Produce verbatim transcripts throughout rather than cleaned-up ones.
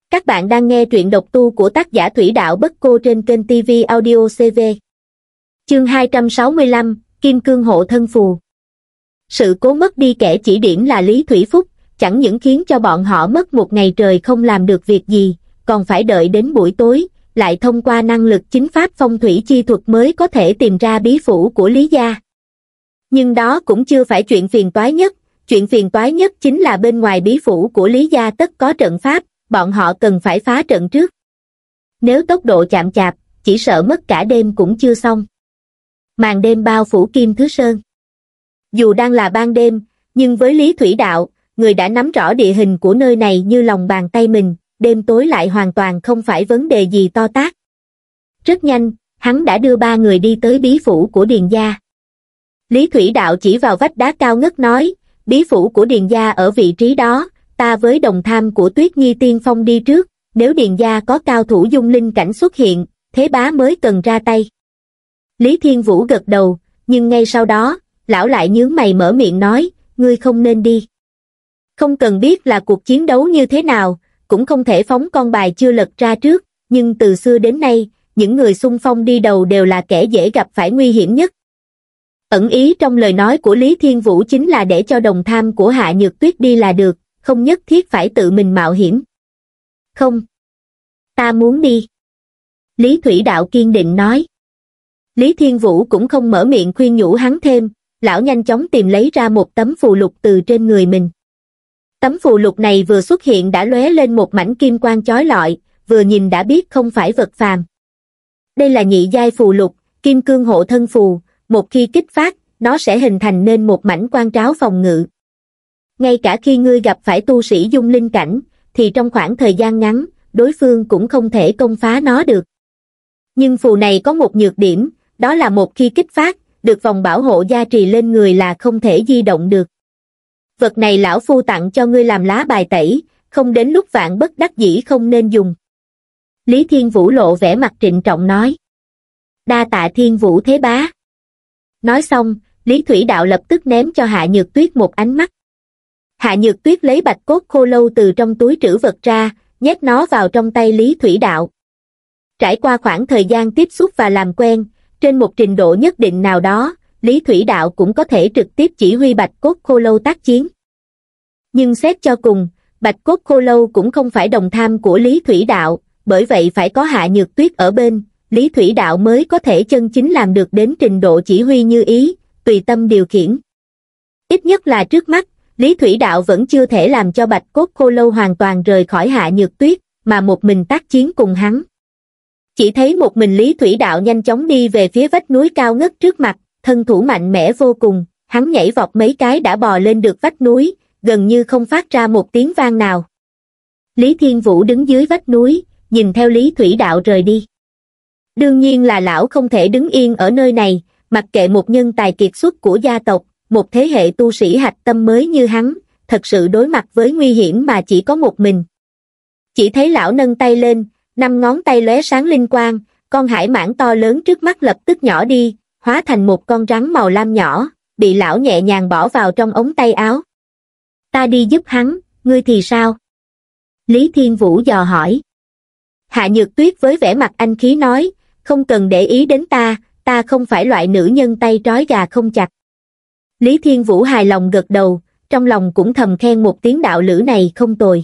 Các bạn đang nghe truyện độc tu của tác giả Thủy Đạo Bất Cô trên kênh ti vi Audio xê vê. Chương hai trăm sáu mươi lăm, Kim Cương Hộ Thân Phù. Sự cố mất đi kẻ chỉ điểm là Lý Thủy Phúc, chẳng những khiến cho bọn họ mất một ngày trời không làm được việc gì, còn phải đợi đến buổi tối, lại thông qua năng lực chính pháp phong thủy chi thuật mới có thể tìm ra bí phủ của Lý gia. Nhưng đó cũng chưa phải chuyện phiền toái nhất, chuyện phiền toái nhất chính là bên ngoài bí phủ của Lý gia tất có trận pháp, bọn họ cần phải phá trận trước. Nếu tốc độ chạm chạp, chỉ sợ mất cả đêm cũng chưa xong. Màn đêm bao phủ Kim Thứ Sơn. Dù đang là ban đêm, nhưng với Lý Thủy Đạo, người đã nắm rõ địa hình của nơi này như lòng bàn tay mình, đêm tối lại hoàn toàn không phải vấn đề gì to tát. Rất nhanh, hắn đã đưa ba người đi tới bí phủ của Điền gia. Lý Thủy Đạo chỉ vào vách đá cao ngất nói, bí phủ của Điền gia ở vị trí đó, ta với đồng tham của Tuyết Nhi tiên phong đi trước, nếu Điền gia có cao thủ dung linh cảnh xuất hiện, thế bá mới cần ra tay. Lý Thiên Vũ gật đầu, nhưng ngay sau đó, lão lại nhướng mày mở miệng nói, ngươi không nên đi. Không cần biết là cuộc chiến đấu như thế nào, cũng không thể phóng con bài chưa lật ra trước, nhưng từ xưa đến nay, những người xung phong đi đầu đều là kẻ dễ gặp phải nguy hiểm nhất. Ẩn ý trong lời nói của Lý Thiên Vũ chính là để cho đồng tham của Hạ Nhược Tuyết đi là được, không nhất thiết phải tự mình mạo hiểm. Không. Ta muốn đi. Lý Thủy Đạo kiên định nói. Lý Thiên Vũ cũng không mở miệng khuyên nhủ hắn thêm, lão nhanh chóng tìm lấy ra một tấm phù lục từ trên người mình. Tấm phù lục này vừa xuất hiện đã lóe lên một mảnh kim quang chói lọi, vừa nhìn đã biết không phải vật phàm. Đây là nhị giai phù lục, Kim Cương Hộ Thân Phù, một khi kích phát, nó sẽ hình thành nên một mảnh quan tráo phòng ngự. Ngay cả khi ngươi gặp phải tu sĩ dung linh cảnh, thì trong khoảng thời gian ngắn, đối phương cũng không thể công phá nó được. Nhưng phù này có một nhược điểm, đó là một khi kích phát, được vòng bảo hộ gia trì lên người là không thể di động được. Vật này lão phu tặng cho ngươi làm lá bài tẩy, không đến lúc vạn bất đắc dĩ không nên dùng. Lý Thiên Vũ lộ vẻ mặt trịnh trọng nói. Đa tạ Thiên Vũ thế bá. Nói xong, Lý Thủy Đạo lập tức ném cho Hạ Nhược Tuyết một ánh mắt. Hạ Nhược Tuyết lấy bạch cốt khô lâu từ trong túi trữ vật ra, nhét nó vào trong tay Lý Thủy Đạo. Trải qua khoảng thời gian tiếp xúc và làm quen, trên một trình độ nhất định nào đó, Lý Thủy Đạo cũng có thể trực tiếp chỉ huy bạch cốt khô lâu tác chiến. Nhưng xét cho cùng, bạch cốt khô lâu cũng không phải đồng tham của Lý Thủy Đạo, bởi vậy phải có Hạ Nhược Tuyết ở bên, Lý Thủy Đạo mới có thể chân chính làm được đến trình độ chỉ huy như ý, tùy tâm điều khiển. Ít nhất là trước mắt, Lý Thủy Đạo vẫn chưa thể làm cho bạch cốt khô lâu hoàn toàn rời khỏi Hạ Nhược Tuyết, mà một mình tác chiến cùng hắn. Chỉ thấy một mình Lý Thủy Đạo nhanh chóng đi về phía vách núi cao ngất trước mặt, thân thủ mạnh mẽ vô cùng, hắn nhảy vọt mấy cái đã bò lên được vách núi, gần như không phát ra một tiếng vang nào. Lý Thiên Vũ đứng dưới vách núi, nhìn theo Lý Thủy Đạo rời đi. Đương nhiên là lão không thể đứng yên ở nơi này, mặc kệ một nhân tài kiệt xuất của gia tộc, một thế hệ tu sĩ hạch tâm mới như hắn, thật sự đối mặt với nguy hiểm mà chỉ có một mình. Chỉ thấy lão nâng tay lên, năm ngón tay lóe sáng linh quang, con hải mãng to lớn trước mắt lập tức nhỏ đi, hóa thành một con rắn màu lam nhỏ, bị lão nhẹ nhàng bỏ vào trong ống tay áo. Ta đi giúp hắn, ngươi thì sao? Lý Thiên Vũ dò hỏi. Hạ Nhược Tuyết với vẻ mặt anh khí nói, không cần để ý đến ta, ta không phải loại nữ nhân tay trói gà không chặt. Lý Thiên Vũ hài lòng gật đầu, trong lòng cũng thầm khen một tiếng đạo lữ này không tồi.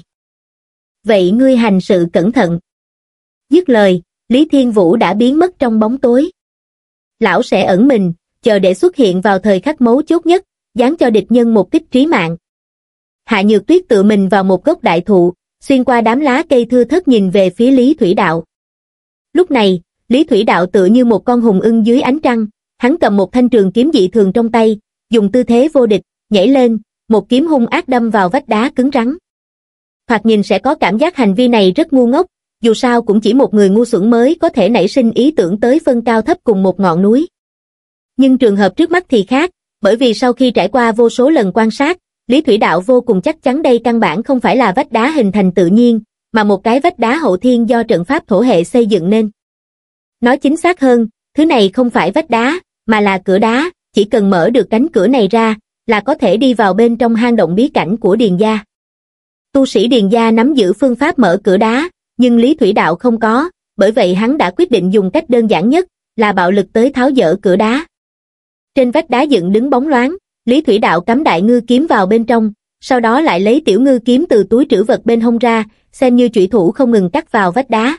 Vậy ngươi hành sự cẩn thận. Dứt lời, Lý Thiên Vũ đã biến mất trong bóng tối. Lão sẽ ẩn mình, chờ để xuất hiện vào thời khắc mấu chốt nhất, giáng cho địch nhân một kích trí mạng. Hạ Nhược Tuyết tự mình vào một gốc đại thụ, xuyên qua đám lá cây thưa thớt nhìn về phía Lý Thủy Đạo. Lúc này, Lý Thủy Đạo tựa như một con hùng ưng dưới ánh trăng, hắn cầm một thanh trường kiếm dị thường trong tay, dùng tư thế vô địch, nhảy lên, một kiếm hung ác đâm vào vách đá cứng rắn. Thoạt nhìn sẽ có cảm giác hành vi này rất ngu ngốc, dù sao cũng chỉ một người ngu xuẩn mới có thể nảy sinh ý tưởng tới phân cao thấp cùng một ngọn núi. Nhưng trường hợp trước mắt thì khác, bởi vì sau khi trải qua vô số lần quan sát, Lý Thủy Đạo vô cùng chắc chắn đây căn bản không phải là vách đá hình thành tự nhiên, mà một cái vách đá hậu thiên do trận pháp thổ hệ xây dựng nên. Nói chính xác hơn, thứ này không phải vách đá, mà là cửa đá, chỉ cần mở được cánh cửa này ra, là có thể đi vào bên trong hang động bí cảnh của Điền gia. Tu sĩ Điền gia nắm giữ phương pháp mở cửa đá, nhưng Lý Thủy Đạo không có, bởi vậy hắn đã quyết định dùng cách đơn giản nhất, là bạo lực tới tháo dỡ cửa đá. Trên vách đá dựng đứng bóng loáng, Lý Thủy Đạo cắm đại ngư kiếm vào bên trong, sau đó lại lấy tiểu ngư kiếm từ túi trữ vật bên hông ra, xem như chủy thủ không ngừng cắt vào vách đá.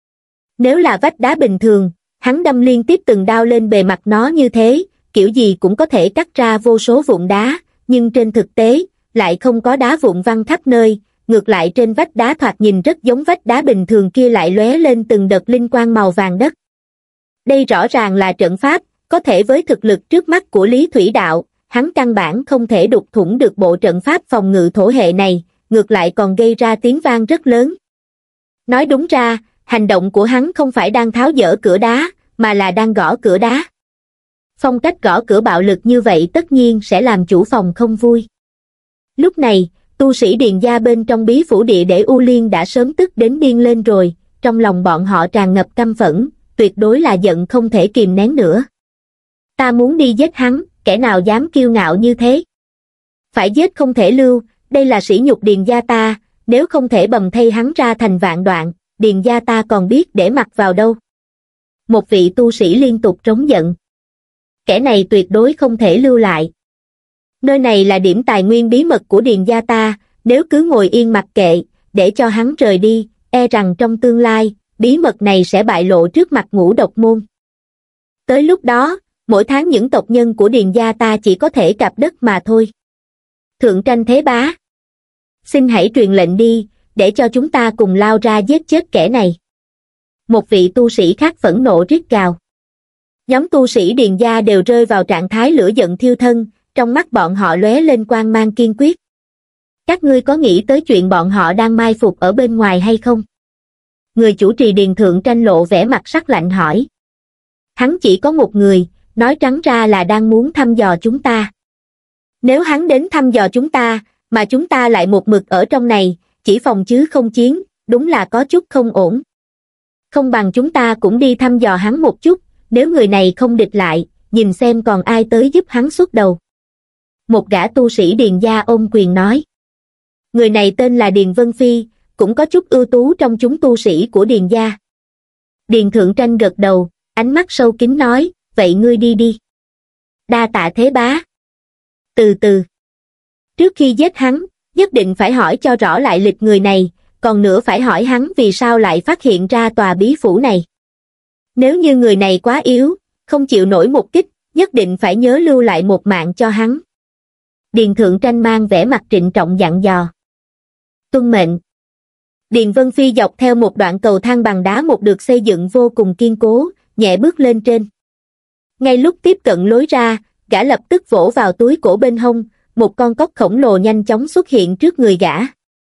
Nếu là vách đá bình thường, hắn đâm liên tiếp từng đao lên bề mặt nó như thế, kiểu gì cũng có thể cắt ra vô số vụn đá, nhưng trên thực tế, lại không có đá vụn văng khắp nơi, ngược lại trên vách đá thoạt nhìn rất giống vách đá bình thường kia lại lóe lên từng đợt linh quang màu vàng đất. Đây rõ ràng là trận pháp, có thể với thực lực trước mắt của Lý Thủy Đạo, hắn căn bản không thể đục thủng được bộ trận pháp phòng ngự thổ hệ này, ngược lại còn gây ra tiếng vang rất lớn. Nói đúng ra, hành động của hắn không phải đang tháo dỡ cửa đá, mà là đang gõ cửa đá. Phong cách gõ cửa bạo lực như vậy tất nhiên sẽ làm chủ phòng không vui. Lúc này, tu sĩ Điền gia bên trong bí phủ địa để U Liên đã sớm tức đến điên lên rồi, trong lòng bọn họ tràn ngập căm phẫn, tuyệt đối là giận không thể kìm nén nữa. Ta muốn đi giết hắn, kẻ nào dám kiêu ngạo như thế? Phải giết không thể lưu, đây là sỉ nhục Điền gia ta, nếu không thể bầm thây hắn ra thành vạn đoạn, Điền gia ta còn biết để mặc vào đâu. Một vị tu sĩ liên tục trống giận. Kẻ này tuyệt đối không thể lưu lại. Nơi này là điểm tài nguyên bí mật của Điền gia ta, nếu cứ ngồi yên mặc kệ, để cho hắn rời đi, e rằng trong tương lai, bí mật này sẽ bại lộ trước mặt Ngũ Độc môn. Tới lúc đó, mỗi tháng những tộc nhân của Điền gia ta chỉ có thể cạp đất mà thôi. Thượng Tranh Thế Bá, xin hãy truyền lệnh đi, để cho chúng ta cùng lao ra giết chết kẻ này. Một vị tu sĩ khác phẫn nộ rít gào. Nhóm tu sĩ Điền gia đều rơi vào trạng thái lửa giận thiêu thân, trong mắt bọn họ lóe lên quang mang kiên quyết. Các ngươi có nghĩ tới chuyện bọn họ đang mai phục ở bên ngoài hay không? Người chủ trì Điền Thượng Tranh lộ vẻ mặt sắc lạnh hỏi. Hắn chỉ có một người, nói trắng ra là đang muốn thăm dò chúng ta. Nếu hắn đến thăm dò chúng ta, mà chúng ta lại một mực ở trong này, chỉ phòng chứ không chiến, đúng là có chút không ổn. Không bằng chúng ta cũng đi thăm dò hắn một chút, nếu người này không địch lại, nhìn xem còn ai tới giúp hắn xuất đầu. Một gã tu sĩ Điền gia ôm quyền nói. Người này tên là Điền Vân Phi, cũng có chút ưu tú trong chúng tu sĩ của Điền gia. Điền Thượng Tranh gật đầu, ánh mắt sâu kín nói, vậy ngươi đi đi. Đa tạ thế bá. Từ từ. Trước khi giết hắn, nhất định phải hỏi cho rõ lại lịch người này, còn nữa phải hỏi hắn vì sao lại phát hiện ra tòa bí phủ này. Nếu như người này quá yếu, không chịu nổi một kích, nhất định phải nhớ lưu lại một mạng cho hắn. Điền Thượng Tranh mang vẻ mặt trịnh trọng dặn dò. Tuân mệnh. Điền Vân Phi dọc theo một đoạn cầu thang bằng đá một được xây dựng vô cùng kiên cố, nhẹ bước lên trên. Ngay lúc tiếp cận lối ra, gã lập tức vỗ vào túi cổ bên hông, một con cóc khổng lồ nhanh chóng xuất hiện trước người gã.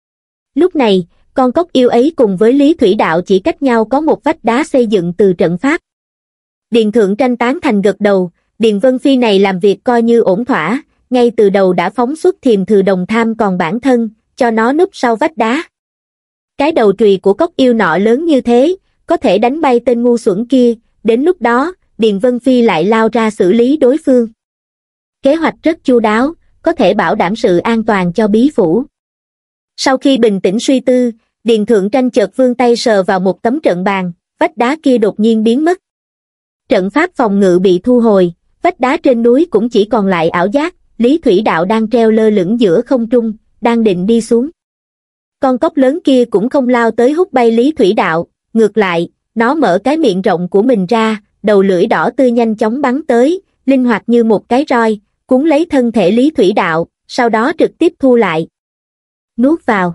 Lúc này, con cóc yêu ấy cùng với Lý Thủy Đạo chỉ cách nhau có một vách đá xây dựng từ trận pháp. Điền Thượng Tranh tán thành gật đầu, Điền Vân Phi này làm việc coi như ổn thỏa, ngay từ đầu đã phóng xuất thiềm thừ đồng tham còn bản thân, cho nó núp sau vách đá. Cái đầu chùy của cóc yêu nọ lớn như thế, có thể đánh bay tên ngu xuẩn kia, đến lúc đó, Điền Vân Phi lại lao ra xử lý đối phương. Kế hoạch rất chu đáo, có thể bảo đảm sự an toàn cho bí phủ. Sau khi bình tĩnh suy tư, Điền Thượng Tranh chợt vươn tay sờ vào một tấm trận bàn, vách đá kia đột nhiên biến mất. Trận pháp phòng ngự bị thu hồi, vách đá trên núi cũng chỉ còn lại ảo giác, Lý Thủy Đạo đang treo lơ lửng giữa không trung, đang định đi xuống. Con cóc lớn kia cũng không lao tới hút bay Lý Thủy Đạo, ngược lại, nó mở cái miệng rộng của mình ra, đầu lưỡi đỏ tươi nhanh chóng bắn tới, linh hoạt như một cái roi, cuốn lấy thân thể Lý Thủy Đạo, sau đó trực tiếp thu lại. Nuốt vào.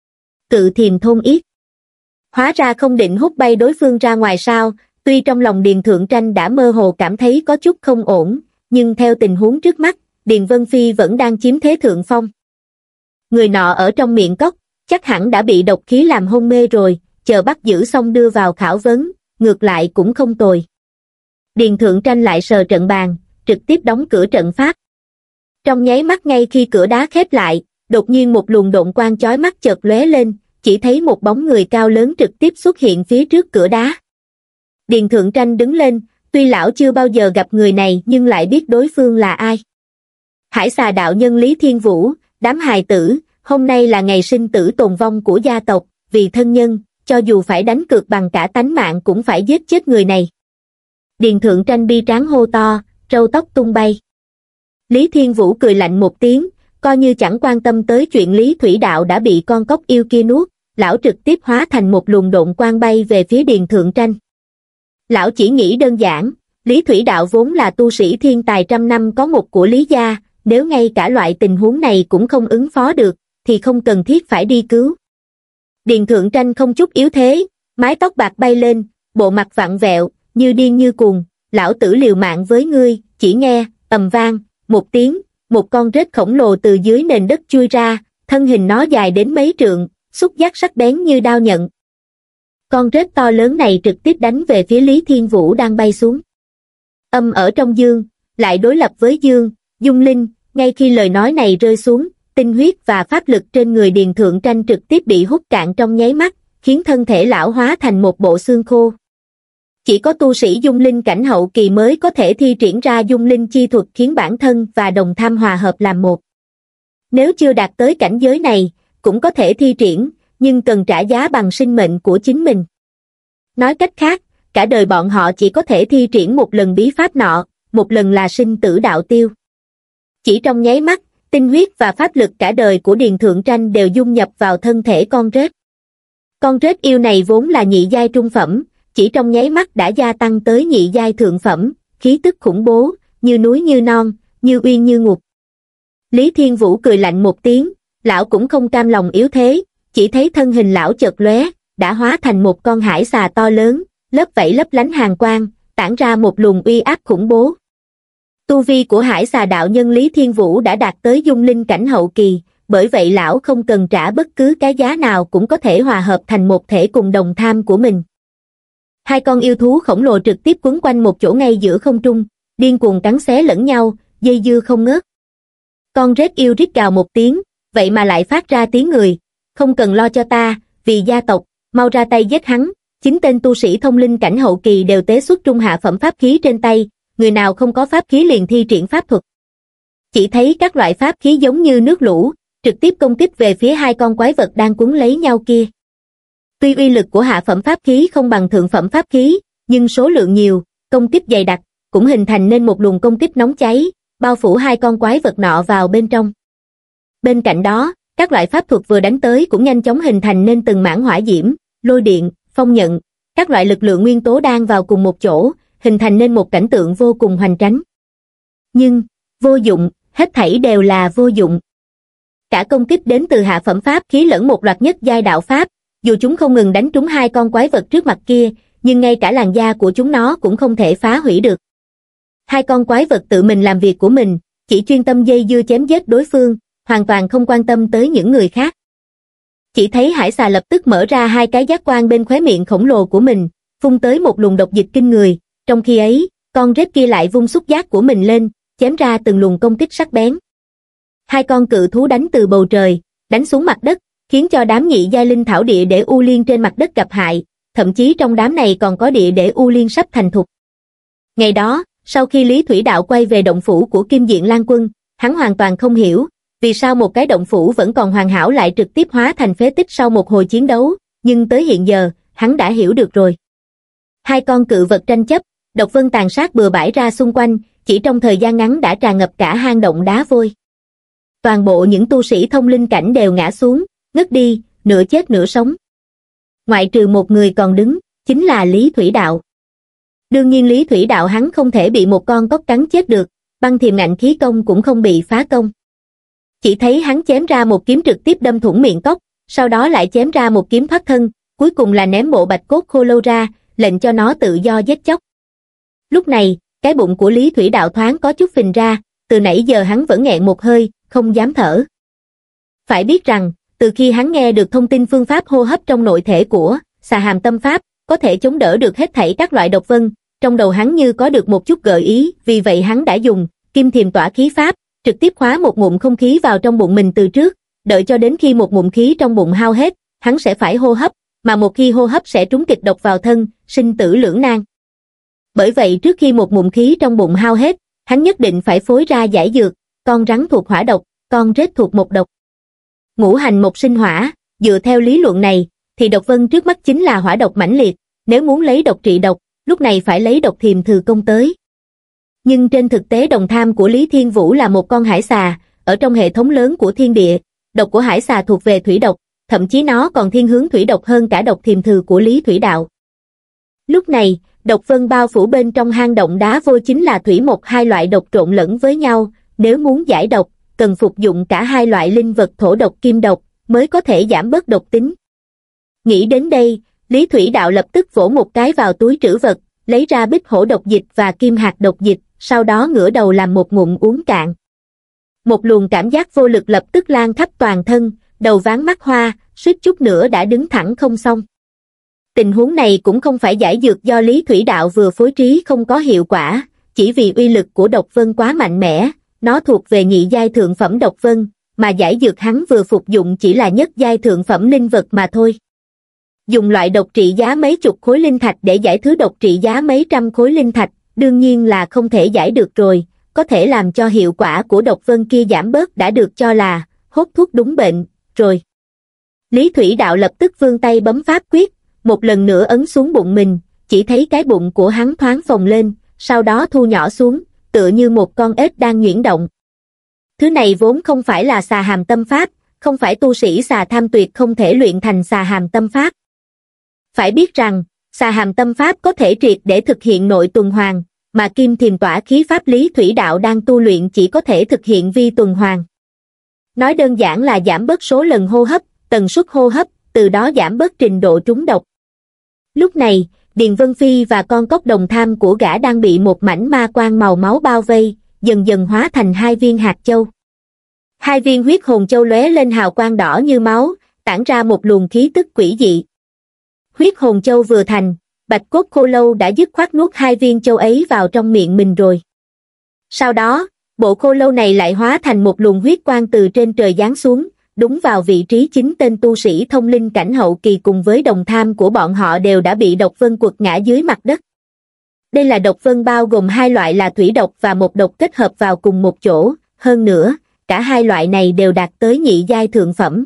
Cự thiềm thôn yết. Hóa ra không định hút bay đối phương ra ngoài sao, tuy trong lòng Điền Thượng Tranh đã mơ hồ cảm thấy có chút không ổn, nhưng theo tình huống trước mắt, Điền Vân Phi vẫn đang chiếm thế thượng phong. Người nọ ở trong miệng cóc, chắc hẳn đã bị độc khí làm hôn mê rồi, chờ bắt giữ xong đưa vào khảo vấn, ngược lại cũng không tồi. Điền Thượng Tranh lại sờ trận bàn, trực tiếp đóng cửa trận pháp. Trong nháy mắt ngay khi cửa đá khép lại, đột nhiên một luồng độn quang chói mắt chợt lóe lên, chỉ thấy một bóng người cao lớn trực tiếp xuất hiện phía trước cửa đá. Điền Thượng Tranh đứng lên, tuy lão chưa bao giờ gặp người này nhưng lại biết đối phương là ai. Hải Xà đạo nhân Lý Thiên Vũ, đám hài tử, hôm nay là ngày sinh tử tồn vong của gia tộc, vì thân nhân, cho dù phải đánh cược bằng cả tánh mạng cũng phải giết chết người này. Điền Thượng Tranh bi tráng hô to, râu tóc tung bay. Lý Thiên Vũ cười lạnh một tiếng, coi như chẳng quan tâm tới chuyện Lý Thủy Đạo đã bị con cóc yêu kia nuốt, lão trực tiếp hóa thành một luồng độn quang bay về phía Điền Thượng Tranh. Lão chỉ nghĩ đơn giản, Lý Thủy Đạo vốn là tu sĩ thiên tài trăm năm có một của Lý gia, nếu ngay cả loại tình huống này cũng không ứng phó được, thì không cần thiết phải đi cứu. Điền Thượng Tranh không chút yếu thế, mái tóc bạc bay lên, bộ mặt vặn vẹo, như điên như cuồng, lão tử liều mạng với ngươi. Chỉ nghe, ầm vang, một tiếng, một con rết khổng lồ từ dưới nền đất chui ra, thân hình nó dài đến mấy trượng, xúc giác sắc bén như đao nhận. Con rết to lớn này trực tiếp đánh về phía Lý Thiên Vũ đang bay xuống. Âm ở trong dương, lại đối lập với dương, dung linh, ngay khi lời nói này rơi xuống, tinh huyết và pháp lực trên người Điền Thượng Tranh trực tiếp bị hút cạn trong nháy mắt, khiến thân thể lão hóa thành một bộ xương khô. Chỉ có tu sĩ dung linh cảnh hậu kỳ mới có thể thi triển ra dung linh chi thuật khiến bản thân và đồng tham hòa hợp làm một. Nếu chưa đạt tới cảnh giới này, cũng có thể thi triển, nhưng cần trả giá bằng sinh mệnh của chính mình. Nói cách khác, cả đời bọn họ chỉ có thể thi triển một lần bí pháp nọ, một lần là sinh tử đạo tiêu. Chỉ trong nháy mắt, tinh huyết và pháp lực cả đời của Điền Thượng Tranh đều dung nhập vào thân thể con rết. Con rết yêu này vốn là nhị giai trung phẩm, chỉ trong nháy mắt đã gia tăng tới nhị giai thượng phẩm, khí tức khủng bố, như núi như non, như uyên như ngục. Lý Thiên Vũ cười lạnh một tiếng, lão cũng không cam lòng yếu thế, chỉ thấy thân hình lão chợt lóe, đã hóa thành một con hải xà to lớn, lớp vảy lấp lánh hàn quang, tản ra một luồng uy áp khủng bố. Tu vi của hải xà đạo nhân Lý Thiên Vũ đã đạt tới dung linh cảnh hậu kỳ, bởi vậy lão không cần trả bất cứ cái giá nào cũng có thể hòa hợp thành một thể cùng đồng tham của mình. Hai con yêu thú khổng lồ trực tiếp quấn quanh một chỗ ngay giữa không trung, điên cuồng cắn xé lẫn nhau, dây dưa không ngớt. Con rết yêu rít gào một tiếng, vậy mà lại phát ra tiếng người, không cần lo cho ta, vì gia tộc, mau ra tay giết hắn. Chính tên tu sĩ thông linh cảnh hậu kỳ đều tế xuất trung hạ phẩm pháp khí trên tay, người nào không có pháp khí liền thi triển pháp thuật. Chỉ thấy các loại pháp khí giống như nước lũ, trực tiếp công kích về phía hai con quái vật đang quấn lấy nhau kia. Tuy uy lực của hạ phẩm pháp khí không bằng thượng phẩm pháp khí, nhưng số lượng nhiều, công kích dày đặc, cũng hình thành nên một luồng công kích nóng cháy, bao phủ hai con quái vật nọ vào bên trong. Bên cạnh đó, các loại pháp thuật vừa đánh tới cũng nhanh chóng hình thành nên từng mảng hỏa diễm, lôi điện, phong nhận, các loại lực lượng nguyên tố đang vào cùng một chỗ, hình thành nên một cảnh tượng vô cùng hoành tráng. Nhưng, vô dụng, hết thảy đều là vô dụng. Cả công kích đến từ hạ phẩm pháp khí lẫn một loạt nhất giai đạo pháp, dù chúng không ngừng đánh trúng hai con quái vật trước mặt kia, nhưng ngay cả làn da của chúng nó cũng không thể phá hủy được. Hai con quái vật tự mình làm việc của mình, chỉ chuyên tâm dây dưa chém giết đối phương, hoàn toàn không quan tâm tới những người khác. Chỉ thấy hải xà lập tức mở ra hai cái giác quan bên khóe miệng khổng lồ của mình, phun tới một luồng độc dịch kinh người, trong khi ấy, con rết kia lại vung xúc giác của mình lên, chém ra từng luồng công kích sắc bén. Hai con cự thú đánh từ bầu trời, đánh xuống mặt đất, khiến cho đám nhị giai linh thảo địa để u liên trên mặt đất gặp hại, thậm chí trong đám này còn có địa để u liên sắp thành thục. Ngày đó, sau khi Lý Thủy Đạo quay về động phủ của Kim Diện Lan Quân, hắn hoàn toàn không hiểu, vì sao một cái động phủ vẫn còn hoàn hảo lại trực tiếp hóa thành phế tích sau một hồi chiến đấu, nhưng tới hiện giờ, hắn đã hiểu được rồi. Hai con cự vật tranh chấp, độc vân tàn sát bừa bãi ra xung quanh, chỉ trong thời gian ngắn đã tràn ngập cả hang động đá vôi. Toàn bộ những tu sĩ thông linh cảnh đều ngã xuống, ngất đi, nửa chết nửa sống. Ngoại trừ một người còn đứng, chính là Lý Thủy Đạo. Đương nhiên Lý Thủy Đạo hắn không thể bị một con cóc cắn chết được, băng thiềm ngạnh khí công cũng không bị phá công. Chỉ thấy hắn chém ra một kiếm trực tiếp đâm thủng miệng cóc, sau đó lại chém ra một kiếm thoát thân, cuối cùng là ném bộ bạch cốt khô lâu ra, lệnh cho nó tự do giết chóc. Lúc này, cái bụng của Lý Thủy Đạo thoáng có chút phình ra, từ nãy giờ hắn vẫn nghẹn một hơi, không dám thở. Phải biết rằng, từ khi hắn nghe được thông tin phương pháp hô hấp trong nội thể của xà hàm tâm pháp, có thể chống đỡ được hết thảy các loại độc vân, trong đầu hắn như có được một chút gợi ý, vì vậy hắn đã dùng kim thiềm tỏa khí pháp, trực tiếp khóa một ngụm không khí vào trong bụng mình từ trước, đợi cho đến khi một ngụm khí trong bụng hao hết, hắn sẽ phải hô hấp, mà một khi hô hấp sẽ trúng kịch độc vào thân, sinh tử lưỡng nan. Bởi vậy trước khi một ngụm khí trong bụng hao hết, hắn nhất định phải phối ra giải dược, con rắn thuộc hỏa độc, con rết thuộc mộc độc. Ngũ hành mộc sinh hỏa, dựa theo lý luận này, thì độc vân trước mắt chính là hỏa độc mãnh liệt, nếu muốn lấy độc trị độc, lúc này phải lấy độc thiềm thừ công tới. Nhưng trên thực tế đồng tham của Lý Thiên Vũ là một con hải xà, ở trong hệ thống lớn của thiên địa, độc của hải xà thuộc về thủy độc, thậm chí nó còn thiên hướng thủy độc hơn cả độc thiềm thừ của Lý Thủy Đạo. Lúc này, độc vân bao phủ bên trong hang động đá vôi chính là thủy mộc hai loại độc trộn lẫn với nhau, nếu muốn giải độc, cần phục dụng cả hai loại linh vật thổ độc kim độc, mới có thể giảm bớt độc tính. Nghĩ đến đây, Lý Thủy Đạo lập tức vỗ một cái vào túi trữ vật, lấy ra bích hổ độc dịch và kim hạt độc dịch, sau đó ngửa đầu làm một ngụm uống cạn. Một luồng cảm giác vô lực lập tức lan khắp toàn thân, đầu váng mắt hoa, suýt chút nữa đã đứng thẳng không xong. Tình huống này cũng không phải giải dược do Lý Thủy Đạo vừa phối trí không có hiệu quả, chỉ vì uy lực của độc vân quá mạnh mẽ, nó thuộc về nhị giai thượng phẩm độc vân, mà giải dược hắn vừa phục dụng chỉ là nhất giai thượng phẩm linh vật mà thôi. Dùng loại độc trị giá mấy chục khối linh thạch để giải thứ độc trị giá mấy trăm khối linh thạch, đương nhiên là không thể giải được rồi, có thể làm cho hiệu quả của độc vân kia giảm bớt đã được cho là hốt thuốc đúng bệnh, rồi. Lý Thủy Đạo lập tức vươn tay bấm pháp quyết, một lần nữa ấn xuống bụng mình, chỉ thấy cái bụng của hắn thoáng phồng lên, sau đó thu nhỏ xuống, tựa như một con ếch đang nhuyễn động. Thứ này vốn không phải là xà hàm tâm pháp, không phải tu sĩ xà tham tuyệt không thể luyện thành xà hàm tâm pháp. Phải biết rằng, xà hàm tâm pháp có thể triệt để thực hiện nội tuần hoàn, mà kim thiềm tỏa khí pháp Lý Thủy Đạo đang tu luyện chỉ có thể thực hiện vi tuần hoàn. Nói đơn giản là giảm bớt số lần hô hấp, tần suất hô hấp, từ đó giảm bớt trình độ trúng độc. Lúc này, Điền Vân Phi và con cóc đồng tham của gã đang bị một mảnh ma quang màu máu bao vây, dần dần hóa thành hai viên hạt châu. Hai viên huyết hồn châu lóe lên hào quang đỏ như máu, tản ra một luồng khí tức quỷ dị. Huyết hồn châu vừa thành, Bạch Cốt Khô Lâu đã dứt khoát nuốt hai viên châu ấy vào trong miệng mình rồi. Sau đó, bộ khô lâu này lại hóa thành một luồng huyết quang từ trên trời giáng xuống, đúng vào vị trí chính tên tu sĩ thông linh cảnh hậu kỳ cùng với đồng tham của bọn họ đều đã bị độc vân quật ngã dưới mặt đất. Đây là độc vân bao gồm hai loại là thủy độc và một độc kết hợp vào cùng một chỗ, hơn nữa, cả hai loại này đều đạt tới nhị giai thượng phẩm.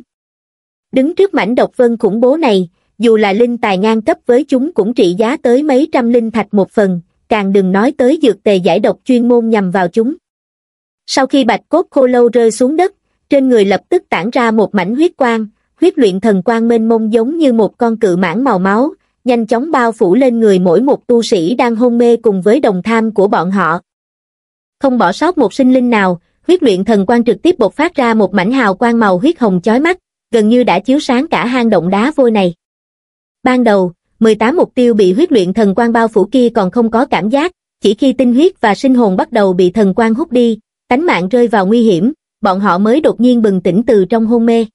Đứng trước mảnh độc vân khủng bố này, dù là linh tài ngang cấp với chúng cũng trị giá tới mấy trăm linh thạch một phần, càng đừng nói tới dược tề giải độc chuyên môn nhằm vào chúng. Sau khi Bạch Cốt Khô Lâu rơi xuống đất, trên người lập tức tản ra một mảnh huyết quang, huyết luyện thần quang mênh mông giống như một con cự mãng màu máu, nhanh chóng bao phủ lên người mỗi một tu sĩ đang hôn mê cùng với đồng tham của bọn họ. Không bỏ sót một sinh linh nào, huyết luyện thần quang trực tiếp bộc phát ra một mảnh hào quang màu huyết hồng chói mắt, gần như đã chiếu sáng cả hang động đá vôi này. Ban đầu, mười tám mục tiêu bị huyết luyện thần quang bao phủ kia còn không có cảm giác, chỉ khi tinh huyết và sinh hồn bắt đầu bị thần quang hút đi, tánh mạng rơi vào nguy hiểm, bọn họ mới đột nhiên bừng tỉnh từ trong hôn mê.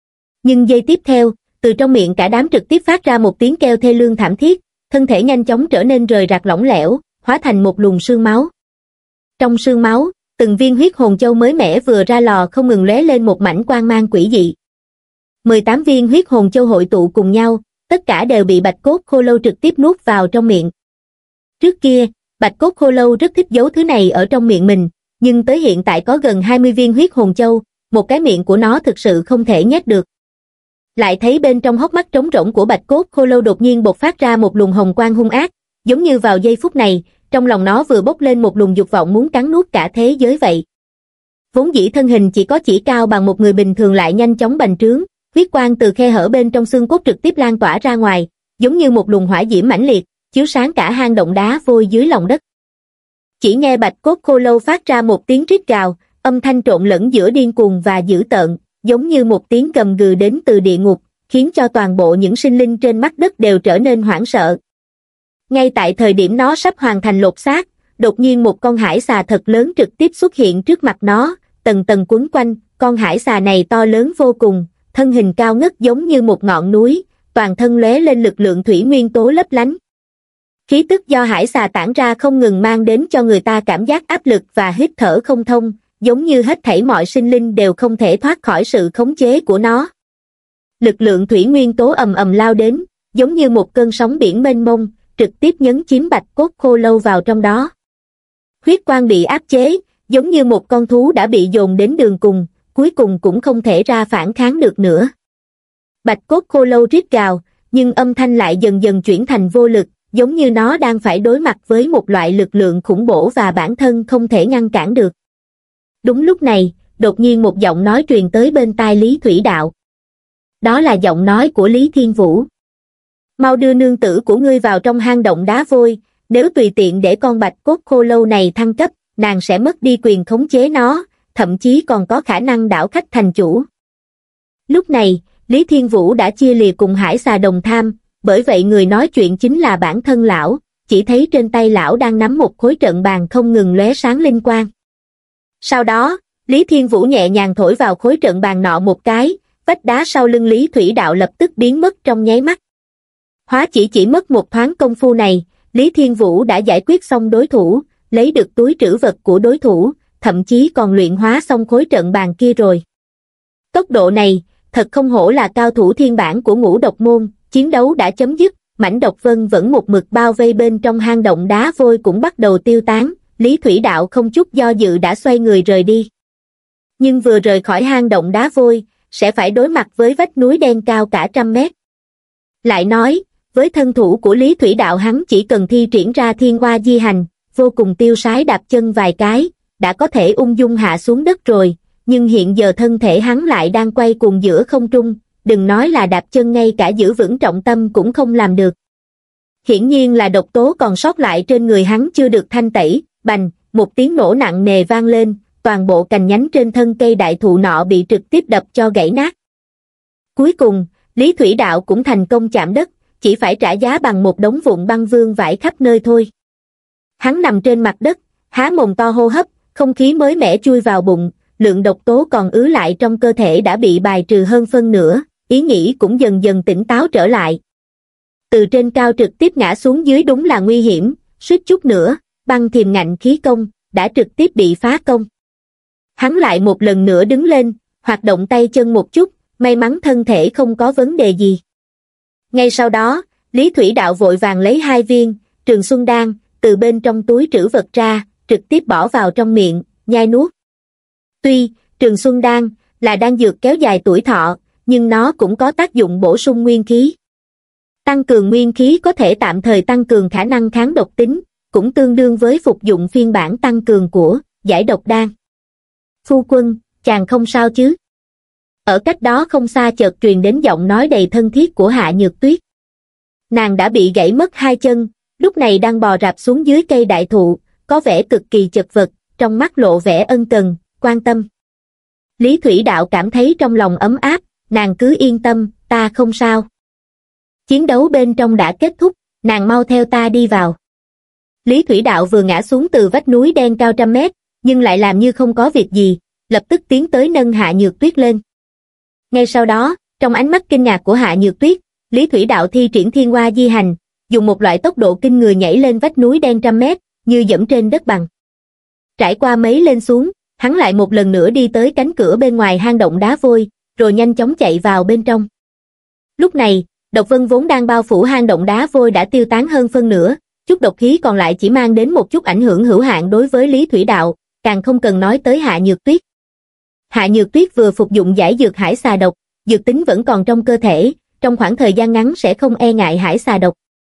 Nhưng giây tiếp theo, từ trong miệng cả đám trực tiếp phát ra một tiếng kêu thê lương thảm thiết, thân thể nhanh chóng trở nên rời rạc lỏng lẻo, hóa thành một luồng sương máu. Trong sương máu, từng viên huyết hồn châu mới mẻ vừa ra lò không ngừng lóe lên một mảnh quang mang quỷ dị. mười tám viên huyết hồn châu hội tụ cùng nhau, tất cả đều bị Bạch Cốt Khô Lâu trực tiếp nuốt vào trong miệng. Trước kia, Bạch Cốt Khô Lâu rất thích giấu thứ này ở trong miệng mình, nhưng tới hiện tại có gần hai mươi viên huyết hồn châu, một cái miệng của nó thực sự không thể nhét được. Lại thấy bên trong hốc mắt trống rỗng của Bạch Cốt Khô Lâu đột nhiên bộc phát ra một luồng hồng quang hung ác, giống như vào giây phút này, trong lòng nó vừa bốc lên một luồng dục vọng muốn cắn nuốt cả thế giới vậy. Vốn dĩ thân hình chỉ có chỉ cao bằng một người bình thường lại nhanh chóng bành trướng, huyết quang từ khe hở bên trong xương cốt trực tiếp lan tỏa ra ngoài, giống như một luồng hỏa diễm mãnh liệt, chiếu sáng cả hang động đá vôi dưới lòng đất. Chỉ nghe Bạch Cốt Khô Lâu phát ra một tiếng rít gào, âm thanh trộn lẫn giữa điên cuồng và dữ tợn, giống như một tiếng gầm gừ đến từ địa ngục, khiến cho toàn bộ những sinh linh trên mặt đất đều trở nên hoảng sợ. Ngay tại thời điểm nó sắp hoàn thành lột xác, đột nhiên một con hải xà thật lớn trực tiếp xuất hiện trước mặt nó, tầng tầng quấn quanh, con hải xà này to lớn vô cùng, thân hình cao ngất giống như một ngọn núi, toàn thân lóe lên lực lượng thủy nguyên tố lấp lánh. Khí tức do hải xà tản ra không ngừng mang đến cho người ta cảm giác áp lực và hít thở không thông, giống như hết thảy mọi sinh linh đều không thể thoát khỏi sự khống chế của nó. Lực lượng thủy nguyên tố ầm ầm lao đến, giống như một cơn sóng biển mênh mông, trực tiếp nhấn chiếm Bạch Cốt Khô Lâu vào trong đó. Huyết quang bị áp chế, giống như một con thú đã bị dồn đến đường cùng, cuối cùng cũng không thể ra phản kháng được nữa. Bạch Cốt Khô Lâu rít gào, nhưng âm thanh lại dần dần chuyển thành vô lực, giống như nó đang phải đối mặt với một loại lực lượng khủng bố và bản thân không thể ngăn cản được. Đúng lúc này, đột nhiên một giọng nói truyền tới bên tai Lý Thủy Đạo. Đó là giọng nói của Lý Thiên Vũ. Mau đưa nương tử của ngươi vào trong hang động đá vôi, nếu tùy tiện để con bạch cốt khô lâu này thăng cấp, nàng sẽ mất đi quyền khống chế nó, thậm chí còn có khả năng đảo khách thành chủ. Lúc này, Lý Thiên Vũ đã chia lìa cùng hải xà đồng tham, bởi vậy người nói chuyện chính là bản thân lão, chỉ thấy trên tay lão đang nắm một khối trận bàn không ngừng lóe sáng linh quang. Sau đó, Lý Thiên Vũ nhẹ nhàng thổi vào khối trận bàn nọ một cái, vách đá sau lưng Lý Thủy Đạo lập tức biến mất trong nháy mắt. Hóa chỉ chỉ mất một thoáng công phu này, Lý Thiên Vũ đã giải quyết xong đối thủ, lấy được túi trữ vật của đối thủ, thậm chí còn luyện hóa xong khối trận bàn kia rồi. Tốc độ này, thật không hổ là cao thủ thiên bản của Ngũ Độc Môn. Chiến đấu đã chấm dứt, mảnh độc vân vẫn một mực bao vây bên trong hang động đá vôi cũng bắt đầu tiêu tán, Lý Thủy Đạo không chút do dự đã xoay người rời đi. Nhưng vừa rời khỏi hang động đá vôi, sẽ phải đối mặt với vách núi đen cao cả trăm mét. Lại nói, với thân thủ của Lý Thủy Đạo hắn chỉ cần thi triển ra thiên hoa di hành, vô cùng tiêu sái đạp chân vài cái, đã có thể ung dung hạ xuống đất rồi, nhưng hiện giờ thân thể hắn lại đang quay cuồng giữa không trung, đừng nói là đạp chân, ngay cả giữ vững trọng tâm cũng không làm được. Hiển nhiên là độc tố còn sót lại trên người hắn chưa được thanh tẩy, bành, một tiếng nổ nặng nề vang lên, toàn bộ cành nhánh trên thân cây đại thụ nọ bị trực tiếp đập cho gãy nát. Cuối cùng, Lý Thủy Đạo cũng thành công chạm đất, chỉ phải trả giá bằng một đống vụn băng vương vãi khắp nơi thôi. Hắn nằm trên mặt đất, há mồm to hô hấp, không khí mới mẻ chui vào bụng, lượng độc tố còn ứ lại trong cơ thể đã bị bài trừ hơn phân nửa, ý nghĩ cũng dần dần tỉnh táo trở lại. Từ trên cao trực tiếp ngã xuống dưới đúng là nguy hiểm, suýt chút nữa, băng thiềm ngạnh khí công, đã trực tiếp bị phá công. Hắn lại một lần nữa đứng lên, hoạt động tay chân một chút, may mắn thân thể không có vấn đề gì. Ngay sau đó, Lý Thủy Đạo vội vàng lấy hai viên Trường Xuân Đan từ bên trong túi trữ vật ra, trực tiếp bỏ vào trong miệng, nhai nuốt. Tuy Trường Xuân Đan là đan dược kéo dài tuổi thọ, nhưng nó cũng có tác dụng bổ sung nguyên khí. Tăng cường nguyên khí có thể tạm thời tăng cường khả năng kháng độc tính, cũng tương đương với phục dụng phiên bản tăng cường của giải độc đan. Phu quân, chàng không sao chứ? Ở cách đó không xa chợt truyền đến giọng nói đầy thân thiết của Hạ Nhược Tuyết. Nàng đã bị gãy mất hai chân, lúc này đang bò rạp xuống dưới cây đại thụ, có vẻ cực kỳ chật vật, trong mắt lộ vẻ ân cần, quan tâm. Lý Thủy Đạo cảm thấy trong lòng ấm áp, nàng cứ yên tâm, ta không sao. Chiến đấu bên trong đã kết thúc, nàng mau theo ta đi vào. Lý Thủy Đạo vừa ngã xuống từ vách núi đen cao trăm mét, nhưng lại làm như không có việc gì, lập tức tiến tới nâng Hạ Nhược Tuyết lên. Ngay sau đó, trong ánh mắt kinh ngạc của Hạ Nhược Tuyết, Lý Thủy Đạo thi triển thiên hoa di hành, dùng một loại tốc độ kinh người nhảy lên vách núi đen trăm mét, như dẫm trên đất bằng. Trải qua mấy lên xuống, hắn lại một lần nữa đi tới cánh cửa bên ngoài hang động đá vôi, rồi nhanh chóng chạy vào bên trong. Lúc này, độc vân vốn đang bao phủ hang động đá vôi đã tiêu tán hơn phân nửa, chút độc khí còn lại chỉ mang đến một chút ảnh hưởng hữu hạn đối với Lý Thủy Đạo, càng không cần nói tới Hạ Nhược Tuyết. Hạ Nhược Tuyết vừa phục dụng giải dược hải xà độc, dược tính vẫn còn trong cơ thể, trong khoảng thời gian ngắn sẽ không e ngại hải xà độc.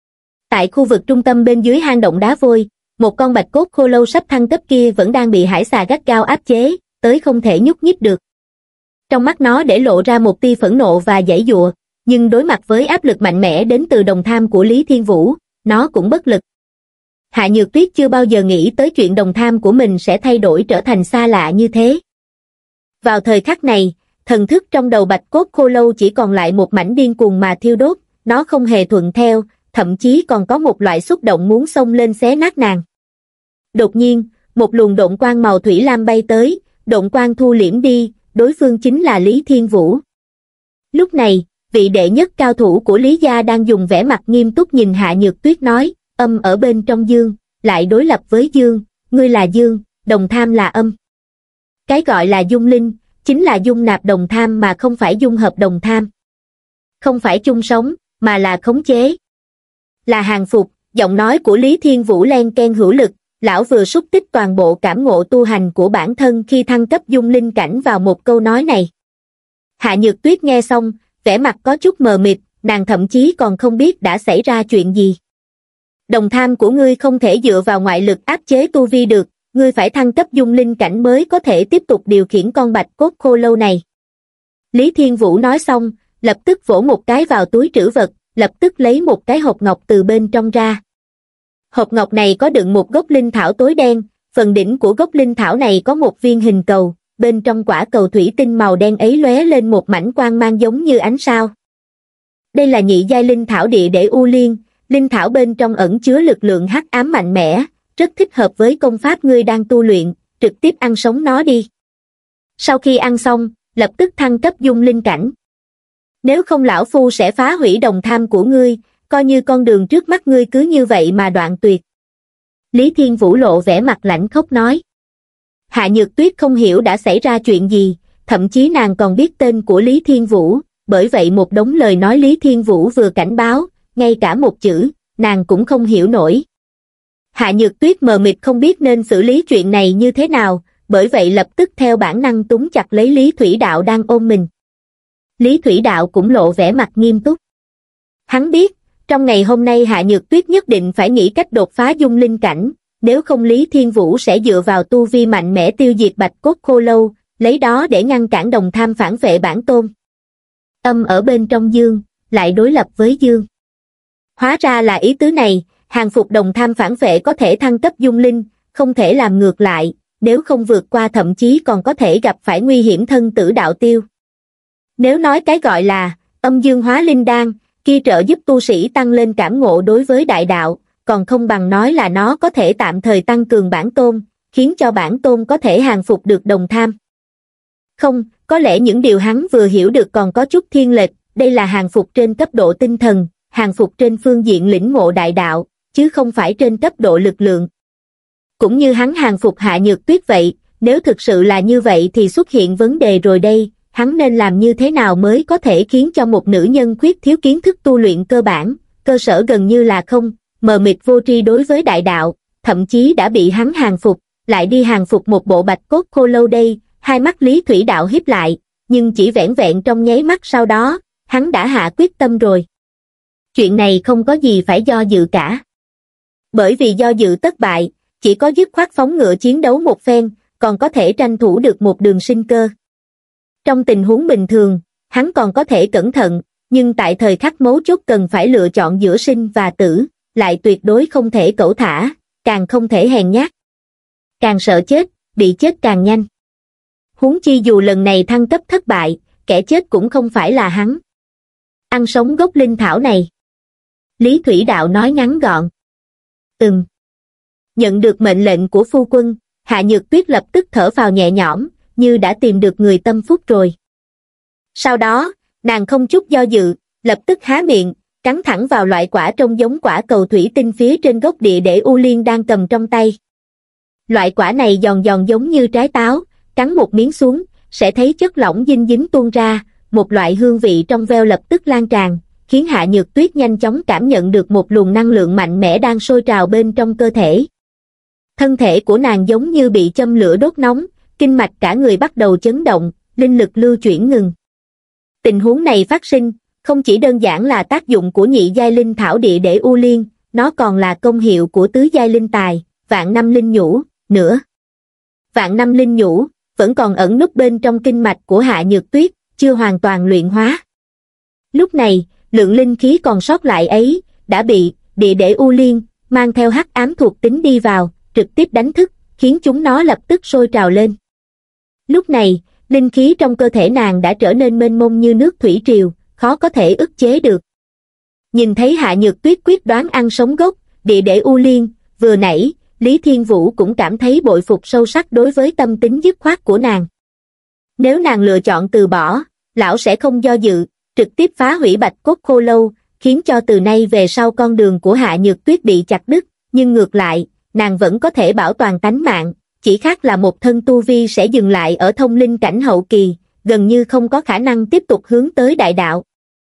Tại khu vực trung tâm bên dưới hang động đá vôi, một con bạch cốt khô lâu sắp thăng cấp kia vẫn đang bị hải xà gắt gao áp chế, tới không thể nhúc nhích được. Trong mắt nó để lộ ra một tia phẫn nộ và giãy giụa, nhưng đối mặt với áp lực mạnh mẽ đến từ đồng tham của Lý Thiên Vũ, nó cũng bất lực. Hạ Nhược Tuyết chưa bao giờ nghĩ tới chuyện đồng tham của mình sẽ thay đổi trở thành xa lạ như thế. Vào thời khắc này, thần thức trong đầu bạch cốt khô lâu chỉ còn lại một mảnh điên cuồng mà thiêu đốt, nó không hề thuận theo, thậm chí còn có một loại xúc động muốn xông lên xé nát nàng. Đột nhiên, một luồng độn quang màu thủy lam bay tới, độn quang thu liễm đi, đối phương chính là Lý Thiên Vũ. Lúc này, vị đệ nhất cao thủ của Lý gia đang dùng vẻ mặt nghiêm túc nhìn Hạ Nhược Tuyết nói, âm ở bên trong dương, lại đối lập với dương, ngươi là dương, đồng tham là âm. Cái gọi là dung linh, chính là dung nạp đồng tham mà không phải dung hợp đồng tham. Không phải chung sống, mà là khống chế. Là hàng phục, giọng nói của Lý Thiên Vũ len ken hữu lực, lão vừa xúc tích toàn bộ cảm ngộ tu hành của bản thân khi thăng cấp dung linh cảnh vào một câu nói này. Hạ Nhược Tuyết nghe xong, vẻ mặt có chút mờ mịt, nàng thậm chí còn không biết đã xảy ra chuyện gì. Đồng tham của ngươi không thể dựa vào ngoại lực áp chế tu vi được, ngươi phải thăng cấp dung linh cảnh mới có thể tiếp tục điều khiển con bạch cốt khô lâu này. Lý Thiên Vũ nói xong, lập tức vỗ một cái vào túi trữ vật, lập tức lấy một cái hộp ngọc từ bên trong ra. Hộp ngọc này có đựng một gốc linh thảo tối đen, phần đỉnh của gốc linh thảo này có một viên hình cầu, bên trong quả cầu thủy tinh màu đen ấy lóe lên một mảnh quang mang giống như ánh sao. Đây là nhị giai linh thảo địa để u liên, linh thảo bên trong ẩn chứa lực lượng hắc ám mạnh mẽ, rất thích hợp với công pháp ngươi đang tu luyện, trực tiếp ăn sống nó đi. Sau khi ăn xong, lập tức thăng cấp dung linh cảnh. Nếu không lão phu sẽ phá hủy đồng tham của ngươi, coi như con đường trước mắt ngươi cứ như vậy mà đoạn tuyệt. Lý Thiên Vũ lộ vẻ mặt lãnh khốc nói. Hạ Nhược Tuyết không hiểu đã xảy ra chuyện gì, thậm chí nàng còn biết tên của Lý Thiên Vũ, bởi vậy một đống lời nói Lý Thiên Vũ vừa cảnh báo, ngay cả một chữ, nàng cũng không hiểu nổi. Hạ Nhược Tuyết mờ mịt không biết nên xử lý chuyện này như thế nào, bởi vậy lập tức theo bản năng túm chặt lấy Lý Thủy Đạo đang ôm mình. Lý Thủy Đạo cũng lộ vẻ mặt nghiêm túc. Hắn biết, trong ngày hôm nay Hạ Nhược Tuyết nhất định phải nghĩ cách đột phá dung linh cảnh, nếu không Lý Thiên Vũ sẽ dựa vào tu vi mạnh mẽ tiêu diệt bạch cốt khô lâu, lấy đó để ngăn cản đồng tham phản vệ bản tôn. Âm ở bên trong dương, lại đối lập với dương. Hóa ra là ý tứ này, hàng phục đồng tham phản vệ có thể thăng cấp dung linh, không thể làm ngược lại, nếu không vượt qua thậm chí còn có thể gặp phải nguy hiểm thân tử đạo tiêu. Nếu nói cái gọi là âm dương hóa linh đan, kia trợ giúp tu sĩ tăng lên cảm ngộ đối với đại đạo, còn không bằng nói là nó có thể tạm thời tăng cường bản tôn, khiến cho bản tôn có thể hàng phục được đồng tham. Không, có lẽ những điều hắn vừa hiểu được còn có chút thiên lệch, đây là hàng phục trên cấp độ tinh thần, hàng phục trên phương diện lĩnh ngộ đại đạo, chứ không phải trên cấp độ lực lượng. Cũng như hắn hàng phục Hạ Nhược Tuyết vậy, nếu thực sự là như vậy thì xuất hiện vấn đề rồi đây, hắn nên làm như thế nào mới có thể khiến cho một nữ nhân khuyết thiếu kiến thức tu luyện cơ bản, cơ sở gần như là không, mờ mịt vô tri đối với đại đạo, thậm chí đã bị hắn hàng phục, lại đi hàng phục một bộ bạch cốt khô lâu đây, hai mắt Lý Thủy Đạo híp lại, nhưng chỉ vẻn vẹn trong nháy mắt sau đó, hắn đã hạ quyết tâm rồi. Chuyện này không có gì phải do dự cả. Bởi vì do dự thất bại, chỉ có dứt khoát phóng ngựa chiến đấu một phen, còn có thể tranh thủ được một đường sinh cơ. Trong tình huống bình thường, hắn còn có thể cẩn thận, nhưng tại thời khắc mấu chốt cần phải lựa chọn giữa sinh và tử, lại tuyệt đối không thể cẩu thả, càng không thể hèn nhát. Càng sợ chết, bị chết càng nhanh. Huống chi dù lần này thăng cấp thất bại, kẻ chết cũng không phải là hắn. Ăn sống gốc linh thảo này. Lý Thủy Đạo nói ngắn gọn. Ừm. Nhận được mệnh lệnh của phu quân, Hạ Nhược Tuyết lập tức thở phào nhẹ nhõm, như đã tìm được người tâm phúc rồi. Sau đó, nàng không chút do dự, lập tức há miệng, cắn thẳng vào loại quả trông giống quả cầu thủy tinh phía trên gốc địa để U Liên đang cầm trong tay. Loại quả này giòn giòn giống như trái táo, cắn một miếng xuống, sẽ thấy chất lỏng dinh dính tuôn ra, một loại hương vị trong veo lập tức lan tràn, khiến Hạ Nhược Tuyết nhanh chóng cảm nhận được một luồng năng lượng mạnh mẽ đang sôi trào bên trong cơ thể. Thân thể của nàng giống như bị châm lửa đốt nóng, kinh mạch cả người bắt đầu chấn động, linh lực lưu chuyển ngừng. Tình huống này phát sinh, không chỉ đơn giản là tác dụng của nhị giai linh thảo địa để U Liên, nó còn là công hiệu của tứ giai linh tài, vạn năm linh nhũ, nữa. Vạn năm linh nhũ, vẫn còn ẩn núp bên trong kinh mạch của Hạ Nhược Tuyết, chưa hoàn toàn luyện hóa. Lúc này, lượng linh khí còn sót lại ấy, đã bị địa để U Liên, mang theo hắc ám thuộc tính đi vào, trực tiếp đánh thức, khiến chúng nó lập tức sôi trào lên. Lúc này, linh khí trong cơ thể nàng đã trở nên mênh mông như nước thủy triều, khó có thể ức chế được. Nhìn thấy Hạ Nhược Tuyết quyết đoán ăn sống gốc, địa để U Liên, vừa nãy, Lý Thiên Vũ cũng cảm thấy bội phục sâu sắc đối với tâm tính dứt khoát của nàng. Nếu nàng lựa chọn từ bỏ, lão sẽ không do dự, trực tiếp phá hủy bạch cốt khô lâu, khiến cho từ nay về sau con đường của Hạ Nhược Tuyết bị chặt đứt, nhưng ngược lại, nàng vẫn có thể bảo toàn tánh mạng, chỉ khác là một thân tu vi sẽ dừng lại ở thông linh cảnh hậu kỳ, gần như không có khả năng tiếp tục hướng tới đại đạo.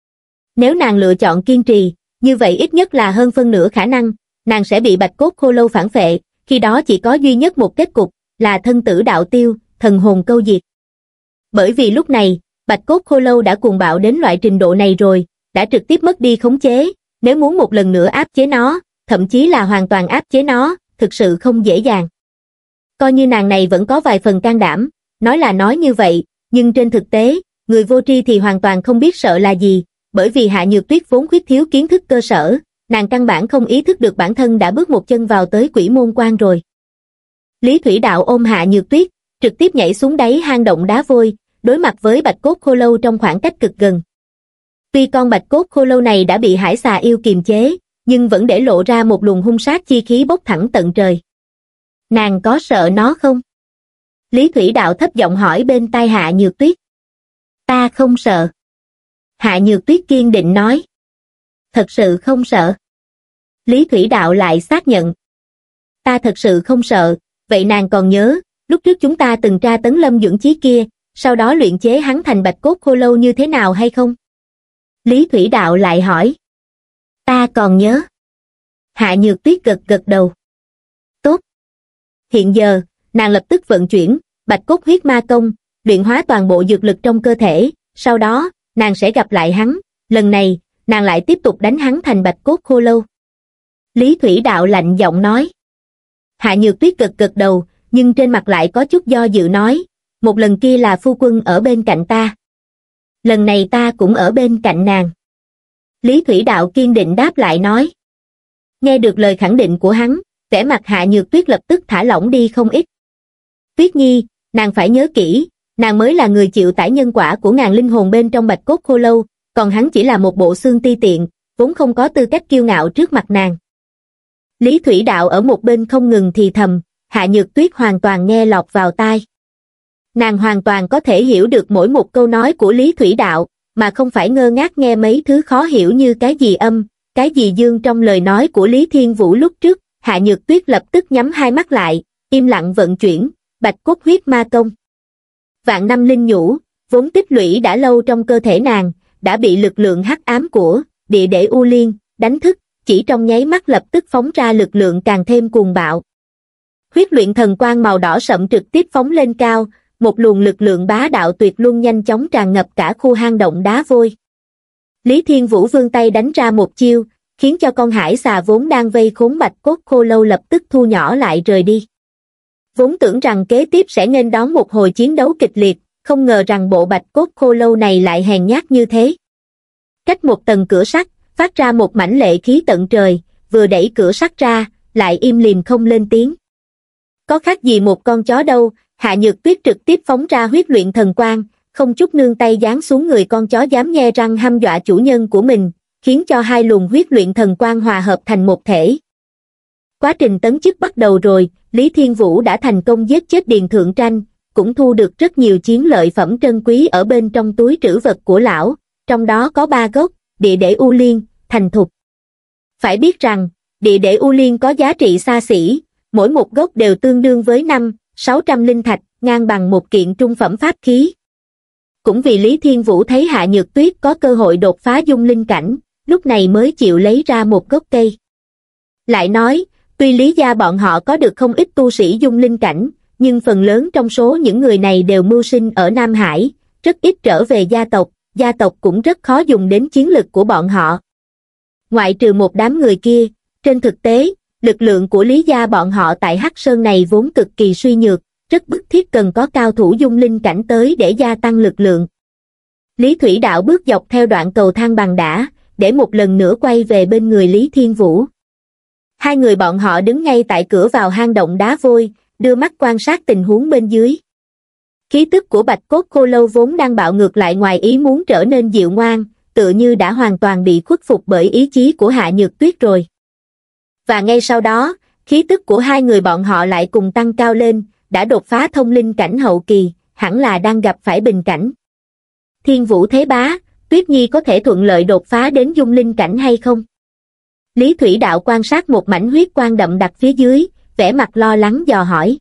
Nếu nàng lựa chọn kiên trì, như vậy ít nhất là hơn phân nửa khả năng, nàng sẽ bị bạch cốt khô lâu phản phệ, khi đó chỉ có duy nhất một kết cục, là thân tử đạo tiêu, thần hồn câu diệt. Bởi vì lúc này, bạch cốt khô lâu đã cuồng bạo đến loại trình độ này rồi, đã trực tiếp mất đi khống chế, nếu muốn một lần nữa áp chế nó, thậm chí là hoàn toàn áp chế nó, thực sự không dễ dàng. Coi như nàng này vẫn có vài phần can đảm, nói là nói như vậy, nhưng trên thực tế, người vô tri thì hoàn toàn không biết sợ là gì, bởi vì Hạ Nhược Tuyết vốn khuyết thiếu kiến thức cơ sở, nàng căn bản không ý thức được bản thân đã bước một chân vào tới quỷ môn quan rồi. Lý Thủy Đạo ôm Hạ Nhược Tuyết, trực tiếp nhảy xuống đáy hang động đá vôi, đối mặt với bạch cốt khô lâu trong khoảng cách cực gần. Tuy con bạch cốt khô lâu này đã bị hải xà yêu kiềm chế, nhưng vẫn để lộ ra một luồng hung sát chi khí bốc thẳng tận trời. Nàng có sợ nó không? Lý Thủy Đạo thấp giọng hỏi bên tai Hạ Nhược Tuyết. Ta không sợ. Hạ Nhược Tuyết kiên định nói. Thật sự không sợ. Lý Thủy Đạo lại xác nhận. Ta thật sự không sợ, vậy nàng còn nhớ, lúc trước chúng ta từng tra tấn Lâm Dưỡng Chí kia, sau đó luyện chế hắn thành bạch cốt khô lâu như thế nào hay không? Lý Thủy Đạo lại hỏi. Ta còn nhớ. Hạ Nhược Tuyết gật gật đầu. Tốt. Hiện giờ, nàng lập tức vận chuyển bạch cốt huyết ma công, luyện hóa toàn bộ dược lực trong cơ thể, sau đó, nàng sẽ gặp lại hắn, lần này, nàng lại tiếp tục đánh hắn thành bạch cốt khô lâu. Lý Thủy Đạo lạnh giọng nói. Hạ Nhược Tuyết gật gật đầu, nhưng trên mặt lại có chút do dự nói, một lần kia là phu quân ở bên cạnh ta. Lần này ta cũng ở bên cạnh nàng. Lý Thủy Đạo kiên định đáp lại nói. Nghe được lời khẳng định của hắn, vẻ mặt Hạ Nhược Tuyết lập tức thả lỏng đi không ít. Tuyết Nhi, nàng phải nhớ kỹ, nàng mới là người chịu tải nhân quả của ngàn linh hồn bên trong bạch cốt khô lâu, còn hắn chỉ là một bộ xương ti tiện, vốn không có tư cách kiêu ngạo trước mặt nàng. Lý Thủy Đạo ở một bên không ngừng thì thầm, Hạ Nhược Tuyết hoàn toàn nghe lọt vào tai. Nàng hoàn toàn có thể hiểu được mỗi một câu nói của Lý Thủy Đạo, mà không phải ngơ ngác nghe mấy thứ khó hiểu như cái gì âm, cái gì dương trong lời nói của Lý Thiên Vũ lúc trước. Hạ Nhược Tuyết lập tức nhắm hai mắt lại, im lặng vận chuyển bạch cốt huyết ma công. Vạn năm linh nhũ, vốn tích lũy đã lâu trong cơ thể nàng, đã bị lực lượng hắc ám của địa để U Liên đánh thức, chỉ trong nháy mắt lập tức phóng ra lực lượng càng thêm cuồng bạo. Huyết luyện thần quang màu đỏ sậm trực tiếp phóng lên cao, một luồng lực lượng bá đạo tuyệt luân nhanh chóng tràn ngập cả khu hang động đá vôi. Lý Thiên Vũ vươn tay đánh ra một chiêu, khiến cho con hải xà vốn đang vây khốn bạch cốt khô lâu lập tức thu nhỏ lại rời đi. Vốn tưởng rằng kế tiếp sẽ nghênh đón một hồi chiến đấu kịch liệt, không ngờ rằng bộ bạch cốt khô lâu này lại hèn nhát như thế. Cách một tầng cửa sắt, phát ra một mảnh lệ khí tận trời, vừa đẩy cửa sắt ra, lại im lìm không lên tiếng. Có khác gì một con chó đâu, Hạ Nhược Tuyết trực tiếp phóng ra huyết luyện thần quang, không chút nương tay giáng xuống người con chó dám nhe răng hăm dọa chủ nhân của mình, khiến cho hai luồng huyết luyện thần quang hòa hợp thành một thể. Quá trình tấn chức bắt đầu rồi, Lý Thiên Vũ đã thành công giết chết Điền Thượng Tranh, cũng thu được rất nhiều chiến lợi phẩm trân quý ở bên trong túi trữ vật của lão, trong đó có ba gốc, địa để U Liên, thành thục. Phải biết rằng, địa để U Liên có giá trị xa xỉ, mỗi một gốc đều tương đương với năm, sáu trăm linh thạch, ngang bằng một kiện trung phẩm pháp khí. Cũng vì Lý Thiên Vũ thấy Hạ Nhược Tuyết có cơ hội đột phá dung linh cảnh, lúc này mới chịu lấy ra một gốc cây. Lại nói, tuy Lý gia bọn họ có được không ít tu sĩ dung linh cảnh, nhưng phần lớn trong số những người này đều mưu sinh ở Nam Hải, rất ít trở về gia tộc, gia tộc cũng rất khó dùng đến chiến lực của bọn họ. Ngoại trừ một đám người kia, trên thực tế, lực lượng của Lý gia bọn họ tại Hắc Sơn này vốn cực kỳ suy nhược, rất bức thiết cần có cao thủ dung linh cảnh tới để gia tăng lực lượng. Lý Thủy Đạo bước dọc theo đoạn cầu thang bằng đá, để một lần nữa quay về bên người Lý Thiên Vũ. Hai người bọn họ đứng ngay tại cửa vào hang động đá vôi, đưa mắt quan sát tình huống bên dưới. Khí tức của bạch cốt khô lâu vốn đang bạo ngược lại ngoài ý muốn trở nên dịu ngoan, tựa như đã hoàn toàn bị khuất phục bởi ý chí của Hạ Nhược Tuyết rồi. Và ngay sau đó, khí tức của hai người bọn họ lại cùng tăng cao lên, đã đột phá thông linh cảnh hậu kỳ, hẳn là đang gặp phải bình cảnh. Thiên Vũ Thế Bá, Tuyết Nhi có thể thuận lợi đột phá đến dung linh cảnh hay không? Lý Thủy Đạo quan sát một mảnh huyết quang đậm đặc phía dưới, vẻ mặt lo lắng dò hỏi.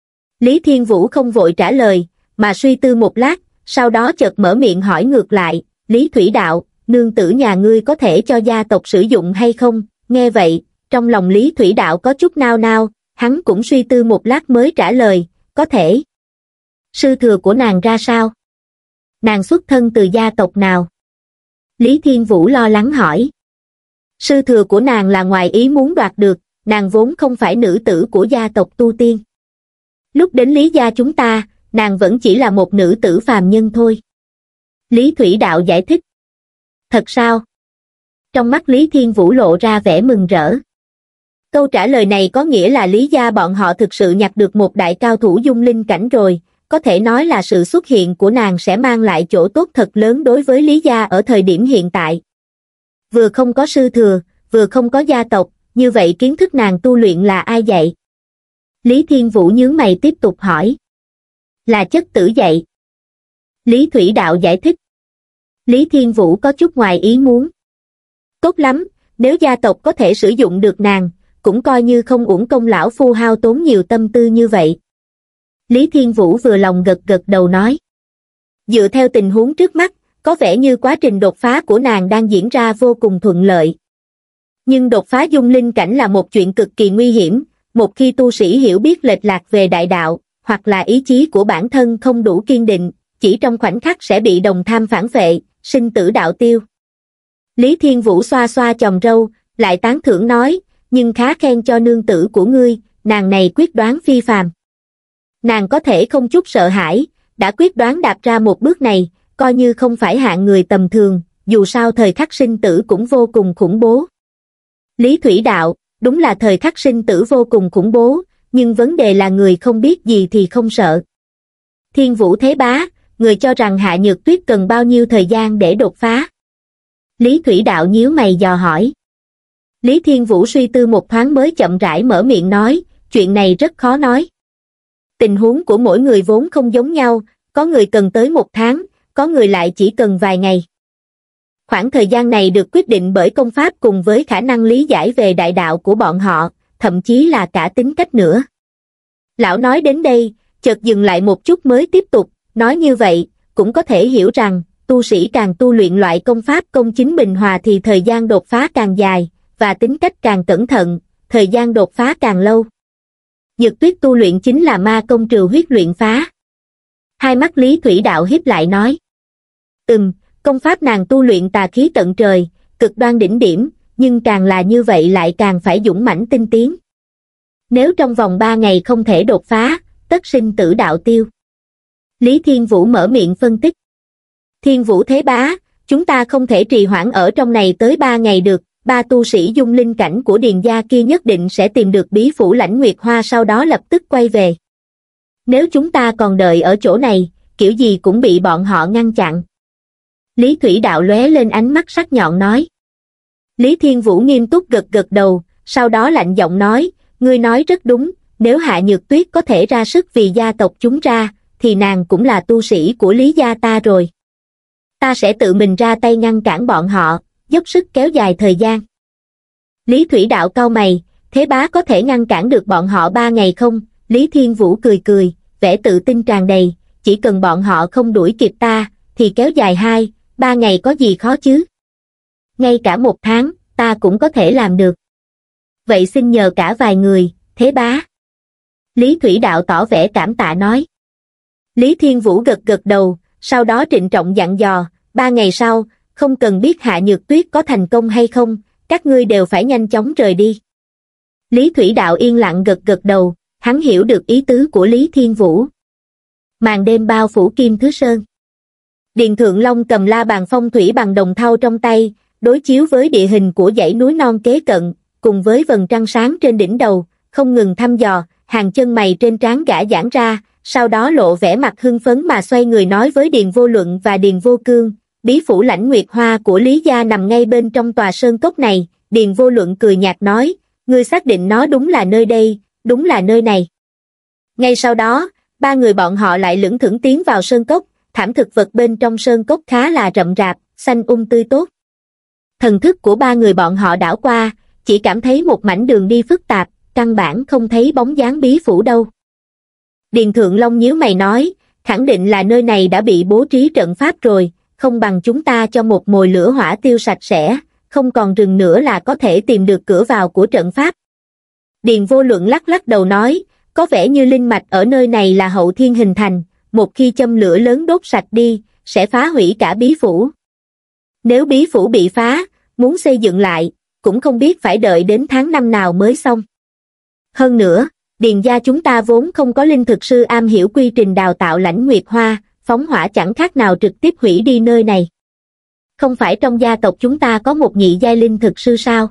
Lý Thiên Vũ không vội trả lời, mà suy tư một lát, sau đó chợt mở miệng hỏi ngược lại, Lý Thủy Đạo, nương tử nhà ngươi có thể cho gia tộc sử dụng hay không? Nghe vậy, trong lòng Lý Thủy Đạo có chút nao nao, hắn cũng suy tư một lát mới trả lời, có thể. Sư thừa của nàng ra sao? Nàng xuất thân từ gia tộc nào? Lý Thiên Vũ lo lắng hỏi. Sư thừa của nàng là ngoài ý muốn đoạt được, nàng vốn không phải nữ tử của gia tộc tu tiên. Lúc đến Lý gia chúng ta, nàng vẫn chỉ là một nữ tử phàm nhân thôi. Lý Thủy Đạo giải thích. Thật sao? Trong mắt Lý Thiên Vũ lộ ra vẻ mừng rỡ. Câu trả lời này có nghĩa là Lý gia bọn họ thực sự nhặt được một đại cao thủ dung linh cảnh rồi, có thể nói là sự xuất hiện của nàng sẽ mang lại chỗ tốt thật lớn đối với Lý gia ở thời điểm hiện tại. Vừa không có sư thừa, vừa không có gia tộc, như vậy kiến thức nàng tu luyện là ai dạy? Lý Thiên Vũ nhướng mày tiếp tục hỏi. Là chất tử dạy. Lý Thủy Đạo giải thích. Lý Thiên Vũ có chút ngoài ý muốn. Tốt lắm, nếu gia tộc có thể sử dụng được nàng, cũng coi như không uổng công lão phu hao tốn nhiều tâm tư như vậy. Lý Thiên Vũ vừa lòng gật gật đầu nói. Dựa theo tình huống trước mắt, có vẻ như quá trình đột phá của nàng đang diễn ra vô cùng thuận lợi. Nhưng đột phá dung linh cảnh là một chuyện cực kỳ nguy hiểm, một khi tu sĩ hiểu biết lệch lạc về đại đạo, hoặc là ý chí của bản thân không đủ kiên định, chỉ trong khoảnh khắc sẽ bị đồng tham phản vệ, sinh tử đạo tiêu. Lý Thiên Vũ xoa xoa chòm râu, lại tán thưởng nói, nhưng khá khen cho nương tử của ngươi, nàng này quyết đoán phi phàm. Nàng có thể không chút sợ hãi, đã quyết đoán đạp ra một bước này, coi như không phải hạng người tầm thường, dù sao thời khắc sinh tử cũng vô cùng khủng bố. Lý Thủy Đạo, đúng là thời khắc sinh tử vô cùng khủng bố, nhưng vấn đề là người không biết gì thì không sợ. Thiên Vũ Thế Bá, người cho rằng Hạ Nhược Tuyết cần bao nhiêu thời gian để đột phá? Lý Thủy Đạo nhíu mày dò hỏi. Lý Thiên Vũ suy tư một thoáng mới chậm rãi mở miệng nói, chuyện này rất khó nói. Tình huống của mỗi người vốn không giống nhau, có người cần tới một tháng, có người lại chỉ cần vài ngày. Khoảng thời gian này được quyết định bởi công pháp cùng với khả năng lý giải về đại đạo của bọn họ, thậm chí là cả tính cách nữa. Lão nói đến đây, chợt dừng lại một chút mới tiếp tục, nói như vậy, cũng có thể hiểu rằng, tu sĩ càng tu luyện loại công pháp công chính bình hòa thì thời gian đột phá càng dài, và tính cách càng cẩn thận, thời gian đột phá càng lâu. Nhược Tuyết tu luyện chính là ma công trừ huyết luyện phá. Hai mắt Lý Thủy Đạo híp lại nói. Ừm, công pháp nàng tu luyện tà khí tận trời, cực đoan đỉnh điểm, nhưng càng là như vậy lại càng phải dũng mãnh tinh tiến. Nếu trong vòng ba ngày không thể đột phá, tất sinh tử đạo tiêu. Lý Thiên Vũ mở miệng phân tích. Thiên Vũ Thế Bá, chúng ta không thể trì hoãn ở trong này tới ba ngày được, ba tu sĩ dung linh cảnh của Điền gia kia nhất định sẽ tìm được bí phủ Lãnh Nguyệt Hoa sau đó lập tức quay về. Nếu chúng ta còn đợi ở chỗ này, kiểu gì cũng bị bọn họ ngăn chặn. Lý Thủy Đạo lóe lên ánh mắt sắc nhọn nói. Lý Thiên Vũ nghiêm túc gật gật đầu, sau đó lạnh giọng nói, ngươi nói rất đúng, nếu Hạ Nhược Tuyết có thể ra sức vì gia tộc chúng ra, thì nàng cũng là tu sĩ của Lý gia ta rồi. Ta sẽ tự mình ra tay ngăn cản bọn họ, dốc sức kéo dài thời gian. Lý Thủy Đạo cau mày, Thế Bá có thể ngăn cản được bọn họ ba ngày không? Lý Thiên Vũ cười cười, vẻ tự tin tràn đầy, chỉ cần bọn họ không đuổi kịp ta, thì kéo dài hai, ba ngày có gì khó chứ? Ngay cả một tháng, ta cũng có thể làm được. Vậy xin nhờ cả vài người, Thế Bá. Lý Thủy Đạo tỏ vẻ cảm tạ nói. Lý Thiên Vũ gật gật đầu, sau đó trịnh trọng dặn dò, ba ngày sau, không cần biết Hạ Nhược Tuyết có thành công hay không, các ngươi đều phải nhanh chóng rời đi. Lý Thủy Đạo yên lặng gật gật đầu, hắn hiểu được ý tứ của Lý Thiên Vũ. Màn đêm bao phủ Kim Thứ Sơn. Điền Thượng Long cầm la bàn phong thủy bằng đồng thau trong tay, đối chiếu với địa hình của dãy núi non kế cận, cùng với vầng trăng sáng trên đỉnh đầu, không ngừng thăm dò, hàng chân mày trên trán gã giãn ra, sau đó lộ vẻ mặt hưng phấn mà xoay người nói với Điền Vô Luận và Điền Vô Cương, bí phủ Lãnh Nguyệt Hoa của Lý gia nằm ngay bên trong tòa sơn cốc này. Điền Vô Luận cười nhạt nói, ngươi xác định nó đúng là nơi đây, đúng là nơi này. Ngay sau đó, ba người bọn họ lại lững thững tiến vào sơn cốc, thảm thực vật bên trong sơn cốc khá là rậm rạp, xanh um tươi tốt. Thần thức của ba người bọn họ đảo qua, chỉ cảm thấy một mảnh đường đi phức tạp, căn bản không thấy bóng dáng bí phủ đâu. Điền Thượng Long nhíu mày nói, khẳng định là nơi này đã bị bố trí trận pháp rồi, không bằng chúng ta cho một mồi lửa hỏa tiêu sạch sẽ, không còn rừng nữa là có thể tìm được cửa vào của trận pháp. Điền Vô Luận lắc lắc đầu nói, có vẻ như linh mạch ở nơi này là hậu thiên hình thành, một khi châm lửa lớn đốt sạch đi, sẽ phá hủy cả bí phủ. Nếu bí phủ bị phá, muốn xây dựng lại, cũng không biết phải đợi đến tháng năm nào mới xong. Hơn nữa, Điền gia chúng ta vốn không có linh thực sư am hiểu quy trình đào tạo Lãnh Nguyệt Hoa, phóng hỏa chẳng khác nào trực tiếp hủy đi nơi này. Không phải trong gia tộc chúng ta có một nhị giai linh thực sư sao?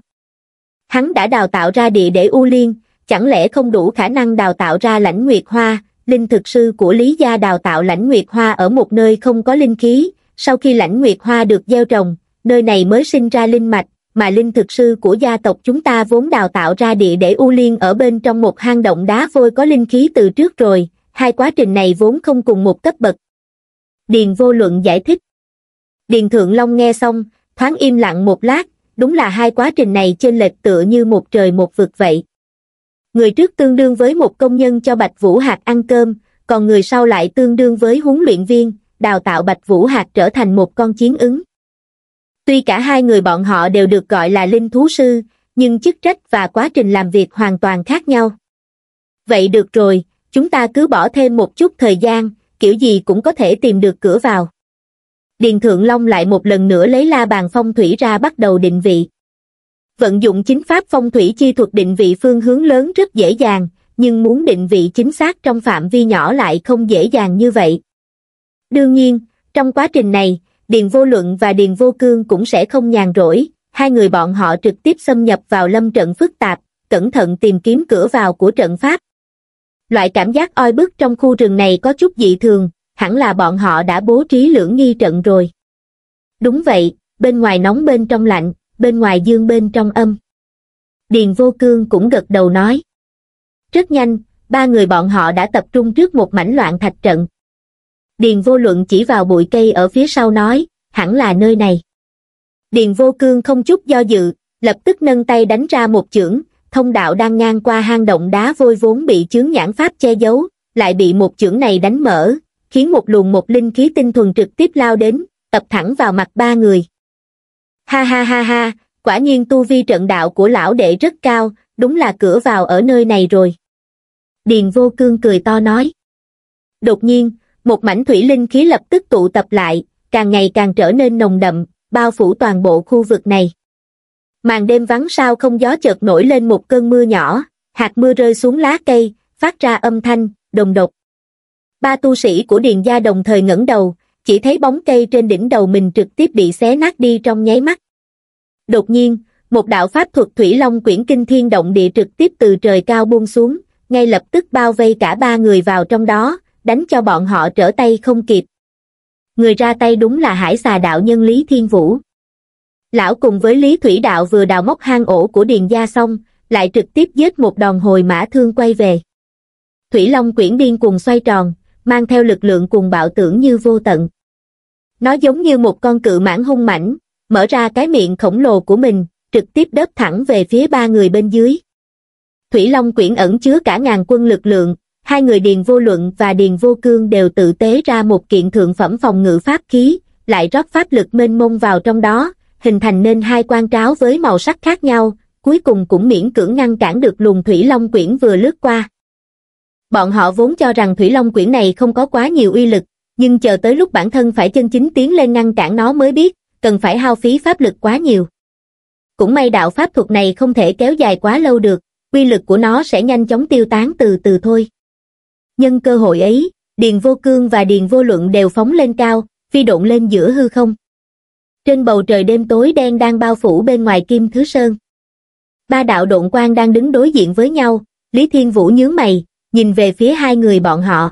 Hắn đã đào tạo ra địa để U Liên, chẳng lẽ không đủ khả năng đào tạo ra Lãnh Nguyệt Hoa? Linh thực sư của Lý gia đào tạo Lãnh Nguyệt Hoa ở một nơi không có linh khí, sau khi Lãnh Nguyệt Hoa được gieo trồng, nơi này mới sinh ra linh mạch, mà linh thực sư của gia tộc chúng ta vốn đào tạo ra địa để U Liên ở bên trong một hang động đá vôi có linh khí từ trước rồi, hai quá trình này vốn không cùng một cấp bậc. Điền Vô Luận giải thích. Điền Thượng Long nghe xong, thoáng im lặng một lát, đúng là hai quá trình này chênh lệch tựa như một trời một vực vậy. Người trước tương đương với một công nhân cho Bạch Vũ Hạc ăn cơm, còn người sau lại tương đương với huấn luyện viên, đào tạo Bạch Vũ Hạc trở thành một con chiến ứng. Tuy cả hai người bọn họ đều được gọi là linh thú sư, nhưng chức trách và quá trình làm việc hoàn toàn khác nhau. Vậy được rồi, chúng ta cứ bỏ thêm một chút thời gian, kiểu gì cũng có thể tìm được cửa vào. Điền Thượng Long lại một lần nữa lấy la bàn phong thủy ra bắt đầu định vị. Vận dụng chính pháp phong thủy chi thuật định vị phương hướng lớn rất dễ dàng, nhưng muốn định vị chính xác trong phạm vi nhỏ lại không dễ dàng như vậy. Đương nhiên, trong quá trình này, Điền Vô Luận và Điền Vô Cương cũng sẽ không nhàn rỗi, hai người bọn họ trực tiếp xâm nhập vào lâm trận phức tạp, cẩn thận tìm kiếm cửa vào của trận pháp. Loại cảm giác oi bức trong khu rừng này có chút dị thường, hẳn là bọn họ đã bố trí lưỡng nghi trận rồi. Đúng vậy, bên ngoài nóng bên trong lạnh, bên ngoài dương bên trong âm. Điền Vô Cương cũng gật đầu nói. Rất nhanh, ba người bọn họ đã tập trung trước một mảnh loạn thạch trận. Điền Vô Luận chỉ vào bụi cây ở phía sau nói, hẳn là nơi này. Điền Vô Cương không chút do dự, lập tức nâng tay đánh ra một chưởng, thông đạo đang ngang qua hang động đá vôi vốn bị chướng nhãn pháp che giấu, lại bị một chưởng này đánh mở, khiến một luồng một linh khí tinh thuần trực tiếp lao đến, tập thẳng vào mặt ba người. Ha ha ha ha, quả nhiên tu vi trận đạo của lão đệ rất cao, đúng là cửa vào ở nơi này rồi. Điền Vô Cương cười to nói. Đột nhiên, một mảnh thủy linh khí lập tức tụ tập lại, càng ngày càng trở nên nồng đậm, bao phủ toàn bộ khu vực này. Màn đêm vắng sao không gió chợt nổi lên một cơn mưa nhỏ, hạt mưa rơi xuống lá cây, phát ra âm thanh, đùng đột. Ba tu sĩ của Điền gia đồng thời ngẩng đầu, chỉ thấy bóng cây trên đỉnh đầu mình trực tiếp bị xé nát đi trong nháy mắt. Đột nhiên, một đạo pháp thuật Thủy Long Quyển kinh thiên động địa trực tiếp từ trời cao buông xuống, ngay lập tức bao vây cả ba người vào trong đó, đánh cho bọn họ trở tay không kịp. Người ra tay đúng là Hải Xà đạo nhân Lý Thiên Vũ. Lão cùng với Lý Thủy đạo vừa đào móc hang ổ của Điền gia xong, lại trực tiếp giết một đòn hồi mã thương quay về. Thủy Long Quyển điên cuồng xoay tròn, mang theo lực lượng cuồng bạo tưởng như vô tận. Nó giống như một con cự mãng hung mãnh, mở ra cái miệng khổng lồ của mình, trực tiếp đớp thẳng về phía ba người bên dưới. Thủy Long Quyển ẩn chứa cả ngàn quân lực lượng, hai người Điền Vô Luận và Điền Vô Cương đều tự tế ra một kiện thượng phẩm phòng ngự pháp khí, lại rót pháp lực mênh mông vào trong đó, hình thành nên hai quan tráo với màu sắc khác nhau, cuối cùng cũng miễn cưỡng ngăn cản được luồng Thủy Long Quyển vừa lướt qua. Bọn họ vốn cho rằng Thủy Long Quyển này không có quá nhiều uy lực, nhưng chờ tới lúc bản thân phải chân chính tiến lên ngăn cản nó mới biết, cần phải hao phí pháp lực quá nhiều. Cũng may đạo pháp thuật này không thể kéo dài quá lâu được, uy lực của nó sẽ nhanh chóng tiêu tán từ từ thôi. Nhân cơ hội ấy, Điền Vô Cương và Điền Vô Luận đều phóng lên cao, phi độn lên giữa hư không. Trên bầu trời đêm tối đen đang bao phủ bên ngoài Kim Thứ Sơn. Ba đạo độn quang đang đứng đối diện với nhau, Lý Thiên Vũ nhướng mày, nhìn về phía hai người bọn họ.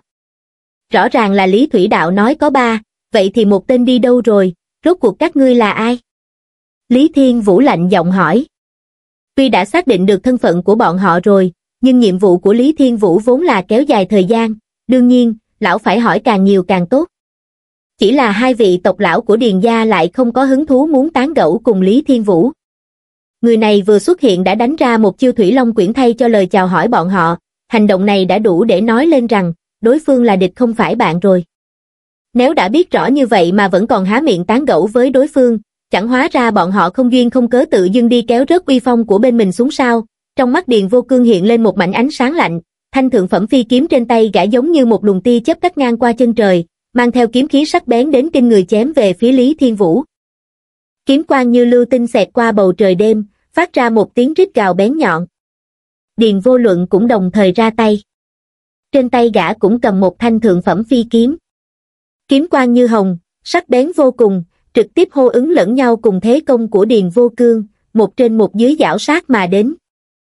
Rõ ràng là Lý Thủy đạo nói có ba, vậy thì một tên đi đâu rồi, rốt cuộc các ngươi là ai? Lý Thiên Vũ lạnh giọng hỏi. Tuy đã xác định được thân phận của bọn họ rồi, nhưng nhiệm vụ của Lý Thiên Vũ vốn là kéo dài thời gian, đương nhiên, lão phải hỏi càng nhiều càng tốt. Chỉ là hai vị tộc lão của Điền gia lại không có hứng thú muốn tán gẫu cùng Lý Thiên Vũ. Người này vừa xuất hiện đã đánh ra một chiêu Thủy Long Quyển thay cho lời chào hỏi bọn họ, hành động này đã đủ để nói lên rằng, đối phương là địch không phải bạn rồi. Nếu đã biết rõ như vậy mà vẫn còn há miệng tán gẫu với đối phương, chẳng hóa ra bọn họ không duyên không cớ tự dưng đi kéo rớt uy phong của bên mình xuống sao. Trong mắt Điền Vô Cương hiện lên một mảnh ánh sáng lạnh, thanh thượng phẩm phi kiếm trên tay gã giống như một luồng tia chớp cắt ngang qua chân trời, mang theo kiếm khí sắc bén đến kinh người chém về phía Lý Thiên Vũ. Kiếm quang như lưu tinh xẹt qua bầu trời đêm, phát ra một tiếng rít gào bén nhọn. Điền Vô Luận cũng đồng thời ra tay. Trên tay gã cũng cầm một thanh thượng phẩm phi kiếm. Kiếm quang như hồng, sắc bén vô cùng, trực tiếp hô ứng lẫn nhau cùng thế công của Điền Vô Cương, một trên một dưới giảo sát mà đến.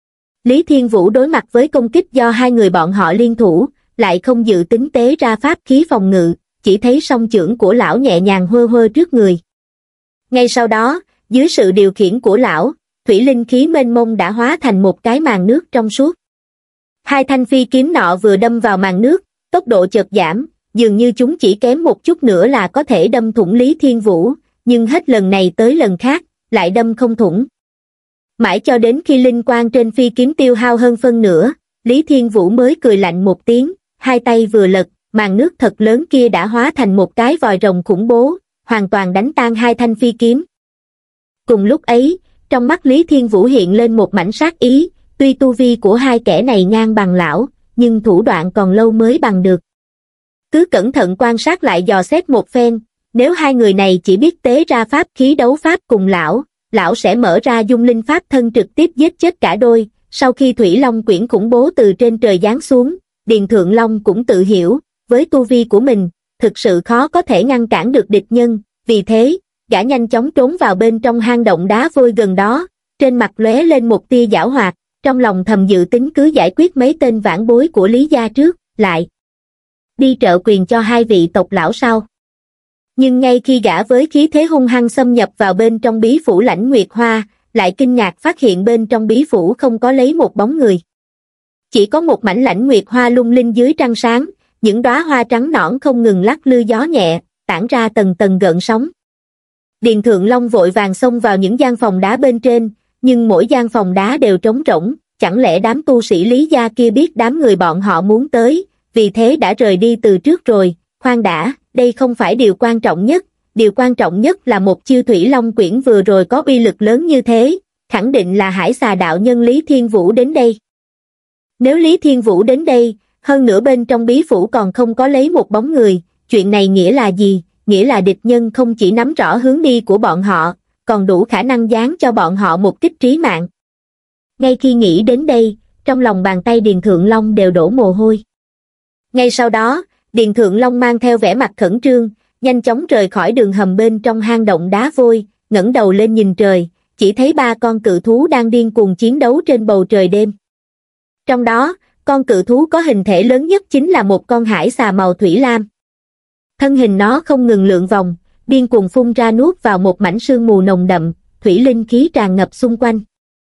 Lý Thiên Vũ đối mặt với công kích do hai người bọn họ liên thủ, lại không dự tính tế ra pháp khí phòng ngự, chỉ thấy song chưởng của lão nhẹ nhàng huơ huơ trước người. Ngay sau đó, dưới sự điều khiển của lão, thủy linh khí mênh mông đã hóa thành một cái màn nước trong suốt. Hai thanh phi kiếm nọ vừa đâm vào màn nước, tốc độ chợt giảm, dường như chúng chỉ kém một chút nữa là có thể đâm thủng Lý Thiên Vũ, nhưng hết lần này tới lần khác, lại đâm không thủng. Mãi cho đến khi linh quang trên phi kiếm tiêu hao hơn phân nửa, Lý Thiên Vũ mới cười lạnh một tiếng, hai tay vừa lật, màn nước thật lớn kia đã hóa thành một cái vòi rồng khủng bố, hoàn toàn đánh tan hai thanh phi kiếm. Cùng lúc ấy, trong mắt Lý Thiên Vũ hiện lên một mảnh sát ý, tuy tu vi của hai kẻ này ngang bằng lão, nhưng thủ đoạn còn lâu mới bằng được. Cứ cẩn thận quan sát lại dò xét một phen, nếu hai người này chỉ biết tế ra pháp khí đấu pháp cùng lão, lão sẽ mở ra dung linh pháp thân trực tiếp giết chết cả đôi. Sau khi Thủy Long quyển khủng bố từ trên trời giáng xuống, Điền Thượng Long cũng tự hiểu, với tu vi của mình, thực sự khó có thể ngăn cản được địch nhân, vì thế, gã nhanh chóng trốn vào bên trong hang động đá vôi gần đó, trên mặt lóe lên một tia giảo hoạt, trong lòng thầm dự tính cứ giải quyết mấy tên vãn bối của Lý gia trước, lại đi trợ quyền cho hai vị tộc lão sau. Nhưng ngay khi gã với khí thế hung hăng xâm nhập vào bên trong bí phủ Lãnh Nguyệt Hoa, lại kinh ngạc phát hiện bên trong bí phủ không có lấy một bóng người. Chỉ có một mảnh Lãnh Nguyệt Hoa lung linh dưới trăng sáng, những đóa hoa trắng nõn không ngừng lắc lư gió nhẹ, tản ra tầng tầng gợn sóng. Điền Thượng Long vội vàng xông vào những gian phòng đá bên trên, nhưng mỗi gian phòng đá đều trống rỗng, chẳng lẽ đám tu sĩ Lý gia kia biết đám người bọn họ muốn tới, vì thế đã rời đi từ trước rồi. Khoan đã, đây không phải điều quan trọng nhất, điều quan trọng nhất là một chiêu Thủy Long quyển vừa rồi có uy lực lớn như thế, khẳng định là Hải Xà đạo nhân Lý Thiên Vũ đến đây. Nếu Lý Thiên Vũ đến đây, hơn nữa bên trong bí phủ còn không có lấy một bóng người, chuyện này nghĩa là gì? Nghĩa là địch nhân không chỉ nắm rõ hướng đi của bọn họ, còn đủ khả năng giáng cho bọn họ một kích trí mạng. Ngay khi nghĩ đến đây, trong lòng bàn tay Điền Thượng Long đều đổ mồ hôi. Ngay sau đó, Điền Thượng Long mang theo vẻ mặt khẩn trương, nhanh chóng rời khỏi đường hầm bên trong hang động đá vôi, ngẩng đầu lên nhìn trời, chỉ thấy ba con cự thú đang điên cuồng chiến đấu trên bầu trời đêm. Trong đó, con cự thú có hình thể lớn nhất chính là một con hải xà màu thủy lam. Thân hình nó không ngừng lượn vòng, điên cuồng phun ra nuốt vào một mảnh sương mù nồng đậm, thủy linh khí tràn ngập xung quanh.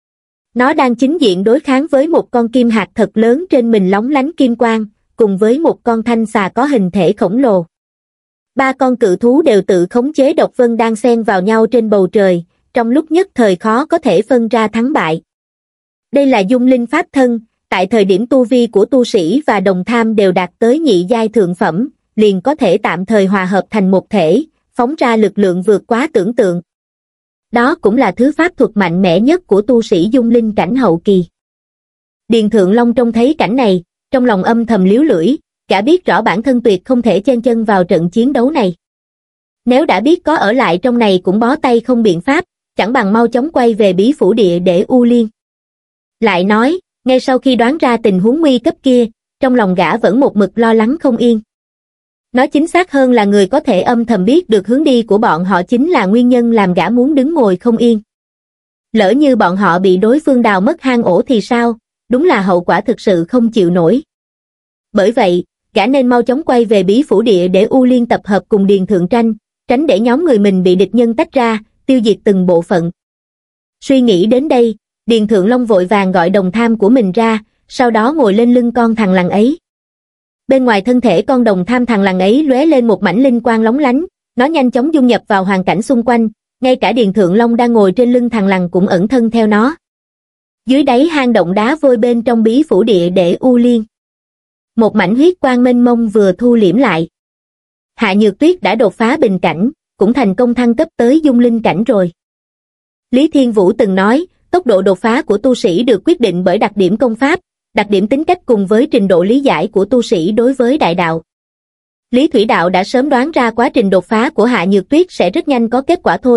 Nó đang chính diện đối kháng với một con kim hạt thật lớn trên mình lóng lánh kim quang, cùng với một con thanh xà có hình thể khổng lồ. Ba con cự thú đều tự khống chế độc vân đang xen vào nhau trên bầu trời, trong lúc nhất thời khó có thể phân ra thắng bại. Đây là dung linh pháp thân, tại thời điểm tu vi của tu sĩ và đồng tham đều đạt tới nhị giai thượng phẩm, liền có thể tạm thời hòa hợp thành một thể, phóng ra lực lượng vượt quá tưởng tượng. Đó cũng là thứ pháp thuật mạnh mẽ nhất của tu sĩ dung linh cảnh hậu kỳ. Điền Thượng Long trông thấy cảnh này, trong lòng âm thầm liếu lưỡi, gã biết rõ bản thân tuyệt không thể chen chân vào trận chiến đấu này. Nếu đã biết có ở lại trong này cũng bó tay không biện pháp, chẳng bằng mau chóng quay về bí phủ địa để U Liên. Lại nói, ngay sau khi đoán ra tình huống nguy cấp kia, trong lòng gã vẫn một mực lo lắng không yên. Nói chính xác hơn là người có thể âm thầm biết được hướng đi của bọn họ chính là nguyên nhân làm gã muốn đứng ngồi không yên. Lỡ như bọn họ bị đối phương đào mất hang ổ thì sao, đúng là hậu quả thực sự không chịu nổi. Bởi vậy, gã nên mau chóng quay về bí phủ địa để U Liên tập hợp cùng Điền Thượng Tranh, tránh để nhóm người mình bị địch nhân tách ra, tiêu diệt từng bộ phận. Suy nghĩ đến đây, Điền Thượng Long vội vàng gọi đồng tham của mình ra, sau đó ngồi lên lưng con thằn lằn ấy. Bên ngoài thân thể con đồng tham thằn lằn ấy lóe lên một mảnh linh quang lóng lánh, nó nhanh chóng dung nhập vào hoàn cảnh xung quanh, ngay cả Điền Thượng Long đang ngồi trên lưng thằn lằn cũng ẩn thân theo nó. Dưới đáy hang động đá vôi bên trong bí phủ địa để U Liên, một mảnh huyết quang mênh mông vừa thu liễm lại. Hạ Nhược Tuyết đã đột phá bình cảnh, cũng thành công thăng cấp tới dung linh cảnh rồi. Lý Thiên Vũ từng nói, tốc độ đột phá của tu sĩ được quyết định bởi đặc điểm công pháp, đặc điểm tính cách cùng với trình độ lý giải của tu sĩ đối với đại đạo. Lý Thủy Đạo đã sớm đoán ra quá trình đột phá của Hạ Nhược Tuyết sẽ rất nhanh có kết quả thôi,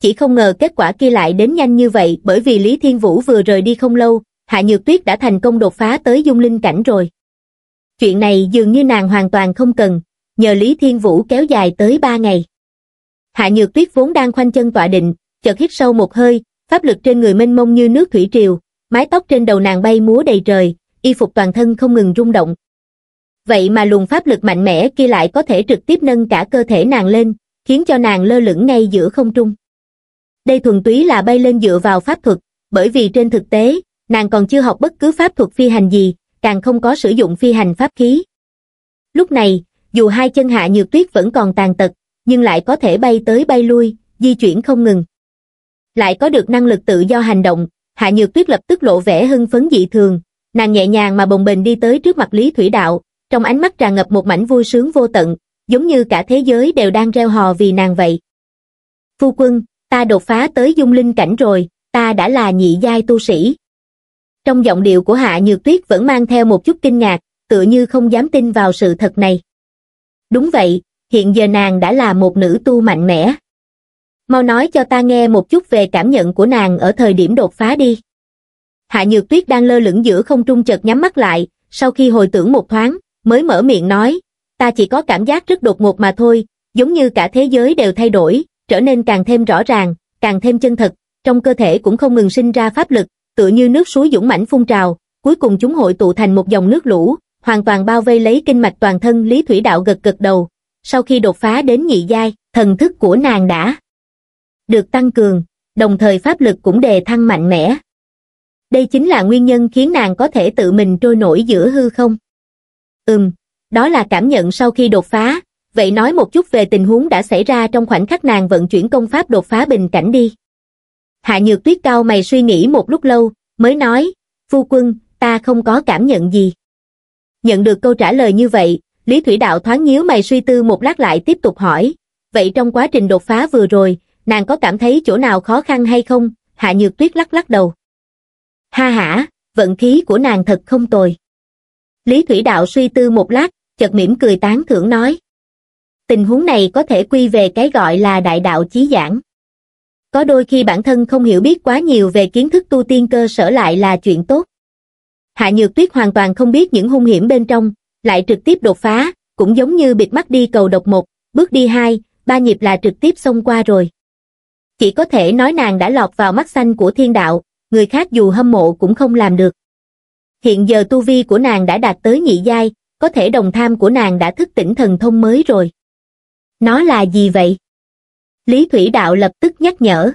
chỉ không ngờ kết quả kia lại đến nhanh như vậy, bởi vì Lý Thiên Vũ vừa rời đi không lâu, Hạ Nhược Tuyết đã thành công đột phá tới dung linh cảnh rồi. Chuyện này dường như nàng hoàn toàn không cần, nhờ Lý Thiên Vũ kéo dài tới ba ngày. Hạ Nhược Tuyết vốn đang khoanh chân tọa định, chợt hít sâu một hơi, pháp lực trên người mênh mông như nước thủy triều, mái tóc trên đầu nàng bay múa đầy trời, y phục toàn thân không ngừng rung động. Vậy mà luồng pháp lực mạnh mẽ kia lại có thể trực tiếp nâng cả cơ thể nàng lên, khiến cho nàng lơ lửng ngay giữa không trung. Đây thuần túy là bay lên dựa vào pháp thuật, bởi vì trên thực tế, nàng còn chưa học bất cứ pháp thuật phi hành gì, càng không có sử dụng phi hành pháp khí. Lúc này, dù hai chân Hạ Nhược Tuyết vẫn còn tàn tật, nhưng lại có thể bay tới bay lui, di chuyển không ngừng. Lại có được năng lực tự do hành động, Hạ Nhược Tuyết lập tức lộ vẻ hưng phấn dị thường, nàng nhẹ nhàng mà bồng bềnh đi tới trước mặt Lý Thủy Đạo, trong ánh mắt tràn ngập một mảnh vui sướng vô tận, giống như cả thế giới đều đang reo hò vì nàng vậy. Phu quân, ta đột phá tới dung linh cảnh rồi, ta đã là nhị giai tu sĩ. Trong giọng điệu của Hạ Nhược Tuyết vẫn mang theo một chút kinh ngạc, tựa như không dám tin vào sự thật này. Đúng vậy, hiện giờ nàng đã là một nữ tu mạnh mẽ. Mau nói cho ta nghe một chút về cảm nhận của nàng ở thời điểm đột phá đi. Hạ Nhược Tuyết đang lơ lửng giữa không trung chợt nhắm mắt lại, sau khi hồi tưởng một thoáng, mới mở miệng nói, ta chỉ có cảm giác rất đột ngột mà thôi, giống như cả thế giới đều thay đổi, trở nên càng thêm rõ ràng, càng thêm chân thật, trong cơ thể cũng không ngừng sinh ra pháp lực, tựa như nước suối dũng mãnh phun trào, cuối cùng chúng hội tụ thành một dòng nước lũ, hoàn toàn bao vây lấy kinh mạch toàn thân. Lý Thủy Đạo gật gật đầu, sau khi đột phá đến nhị giai, thần thức của nàng đã được tăng cường, đồng thời pháp lực cũng đề thăng mạnh mẽ. Đây chính là nguyên nhân khiến nàng có thể tự mình trôi nổi giữa hư không. Ừm, đó là cảm nhận sau khi đột phá, vậy nói một chút về tình huống đã xảy ra trong khoảnh khắc nàng vận chuyển công pháp đột phá bình cảnh đi. Hạ Nhược Tuyết cau mày suy nghĩ một lúc lâu, mới nói, phu quân, ta không có cảm nhận gì. Nhận được câu trả lời như vậy, Lý Thủy Đạo thoáng nhíu mày suy tư một lát lại tiếp tục hỏi, vậy trong quá trình đột phá vừa rồi, nàng có cảm thấy chỗ nào khó khăn hay không? Hạ Nhược Tuyết lắc lắc đầu. Ha hả, vận khí của nàng thật không tồi. Lý Thủy Đạo suy tư một lát, chợt mỉm cười tán thưởng nói. Tình huống này có thể quy về cái gọi là đại đạo chí giảng. Có đôi khi bản thân không hiểu biết quá nhiều về kiến thức tu tiên cơ sở lại là chuyện tốt. Hạ Nhược Tuyết hoàn toàn không biết những hung hiểm bên trong, lại trực tiếp đột phá, cũng giống như bịt mắt đi cầu độc một, bước đi hai, ba nhịp là trực tiếp xông qua rồi. Chỉ có thể nói nàng đã lọt vào mắt xanh của thiên đạo, người khác dù hâm mộ cũng không làm được. Hiện giờ tu vi của nàng đã đạt tới nhị giai, có thể đồng tham của nàng đã thức tỉnh thần thông mới rồi. Nó là gì vậy? Lý Thủy Đạo lập tức nhắc nhở.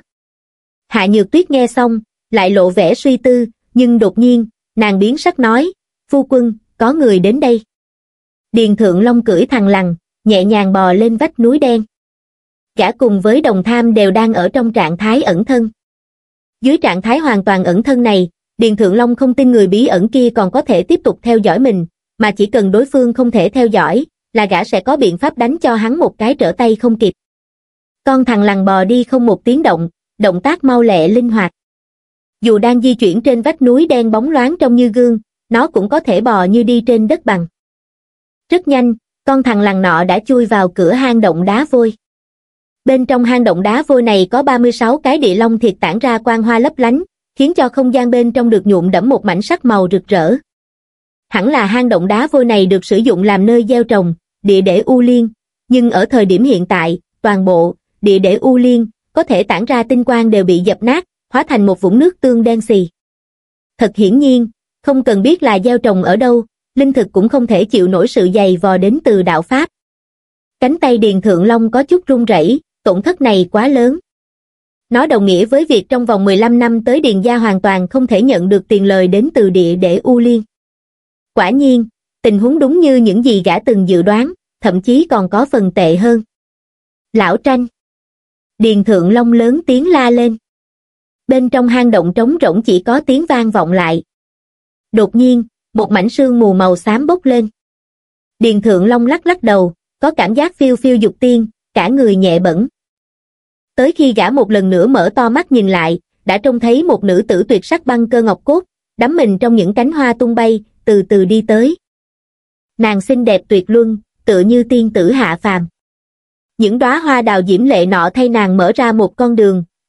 Hạ Nhược Tuyết nghe xong, lại lộ vẻ suy tư, nhưng đột nhiên, nàng biến sắc nói, phu quân, có người đến đây. Điền Thượng Long cưỡi thằn lằn, nhẹ nhàng bò lên vách núi đen. Gã cùng với đồng tham đều đang ở trong trạng thái ẩn thân. Dưới trạng thái hoàn toàn ẩn thân này, Điền Thượng Long không tin người bí ẩn kia còn có thể tiếp tục theo dõi mình, mà chỉ cần đối phương không thể theo dõi, là gã sẽ có biện pháp đánh cho hắn một cái trở tay không kịp. Con thằn lằn bò đi không một tiếng động, động tác mau lẹ linh hoạt. Dù đang di chuyển trên vách núi đen bóng loáng trông như gương, nó cũng có thể bò như đi trên đất bằng. Rất nhanh, con thằn lằn nọ đã chui vào cửa hang động đá vôi. Bên trong hang động đá vôi này có ba mươi sáu cái địa long thiệt tản ra quang hoa lấp lánh, khiến cho không gian bên trong được nhuộm đẫm một mảnh sắc màu rực rỡ. Hẳn là hang động đá vôi này được sử dụng làm nơi gieo trồng, địa để U Liên, nhưng ở thời điểm hiện tại, toàn bộ địa để U Liên có thể tản ra tinh quang đều bị dập nát, hóa thành một vũng nước tương đen xì. Thật hiển nhiên, không cần biết là gieo trồng ở đâu, linh thực cũng không thể chịu nổi sự dày vò đến từ đạo pháp. Cánh tay Điền Thượng Long có chút run rẩy, tổn thất này quá lớn. Nó đồng nghĩa với việc trong vòng mười lăm năm tới Điền gia hoàn toàn không thể nhận được tiền lời đến từ địa để U Liên. Quả nhiên, tình huống đúng như những gì gã từng dự đoán, thậm chí còn có phần tệ hơn. Lão Tranh! Điền Thượng Long lớn tiếng la lên. Bên trong hang động trống rỗng chỉ có tiếng vang vọng lại. Đột nhiên, một mảnh sương mù màu xám bốc lên. Điền Thượng Long lắc lắc đầu, có cảm giác phiêu phiêu dục tiên, cả người nhẹ bẫng. Tới khi gã một lần nữa mở to mắt nhìn lại, đã trông thấy một nữ tử tuyệt sắc băng cơ ngọc cốt, đắm mình trong những cánh hoa tung bay, từ từ đi tới. Nàng xinh đẹp tuyệt luân, tựa như tiên tử hạ phàm. Những đóa hoa đào diễm lệ nọ thay nàng mở ra một con đường,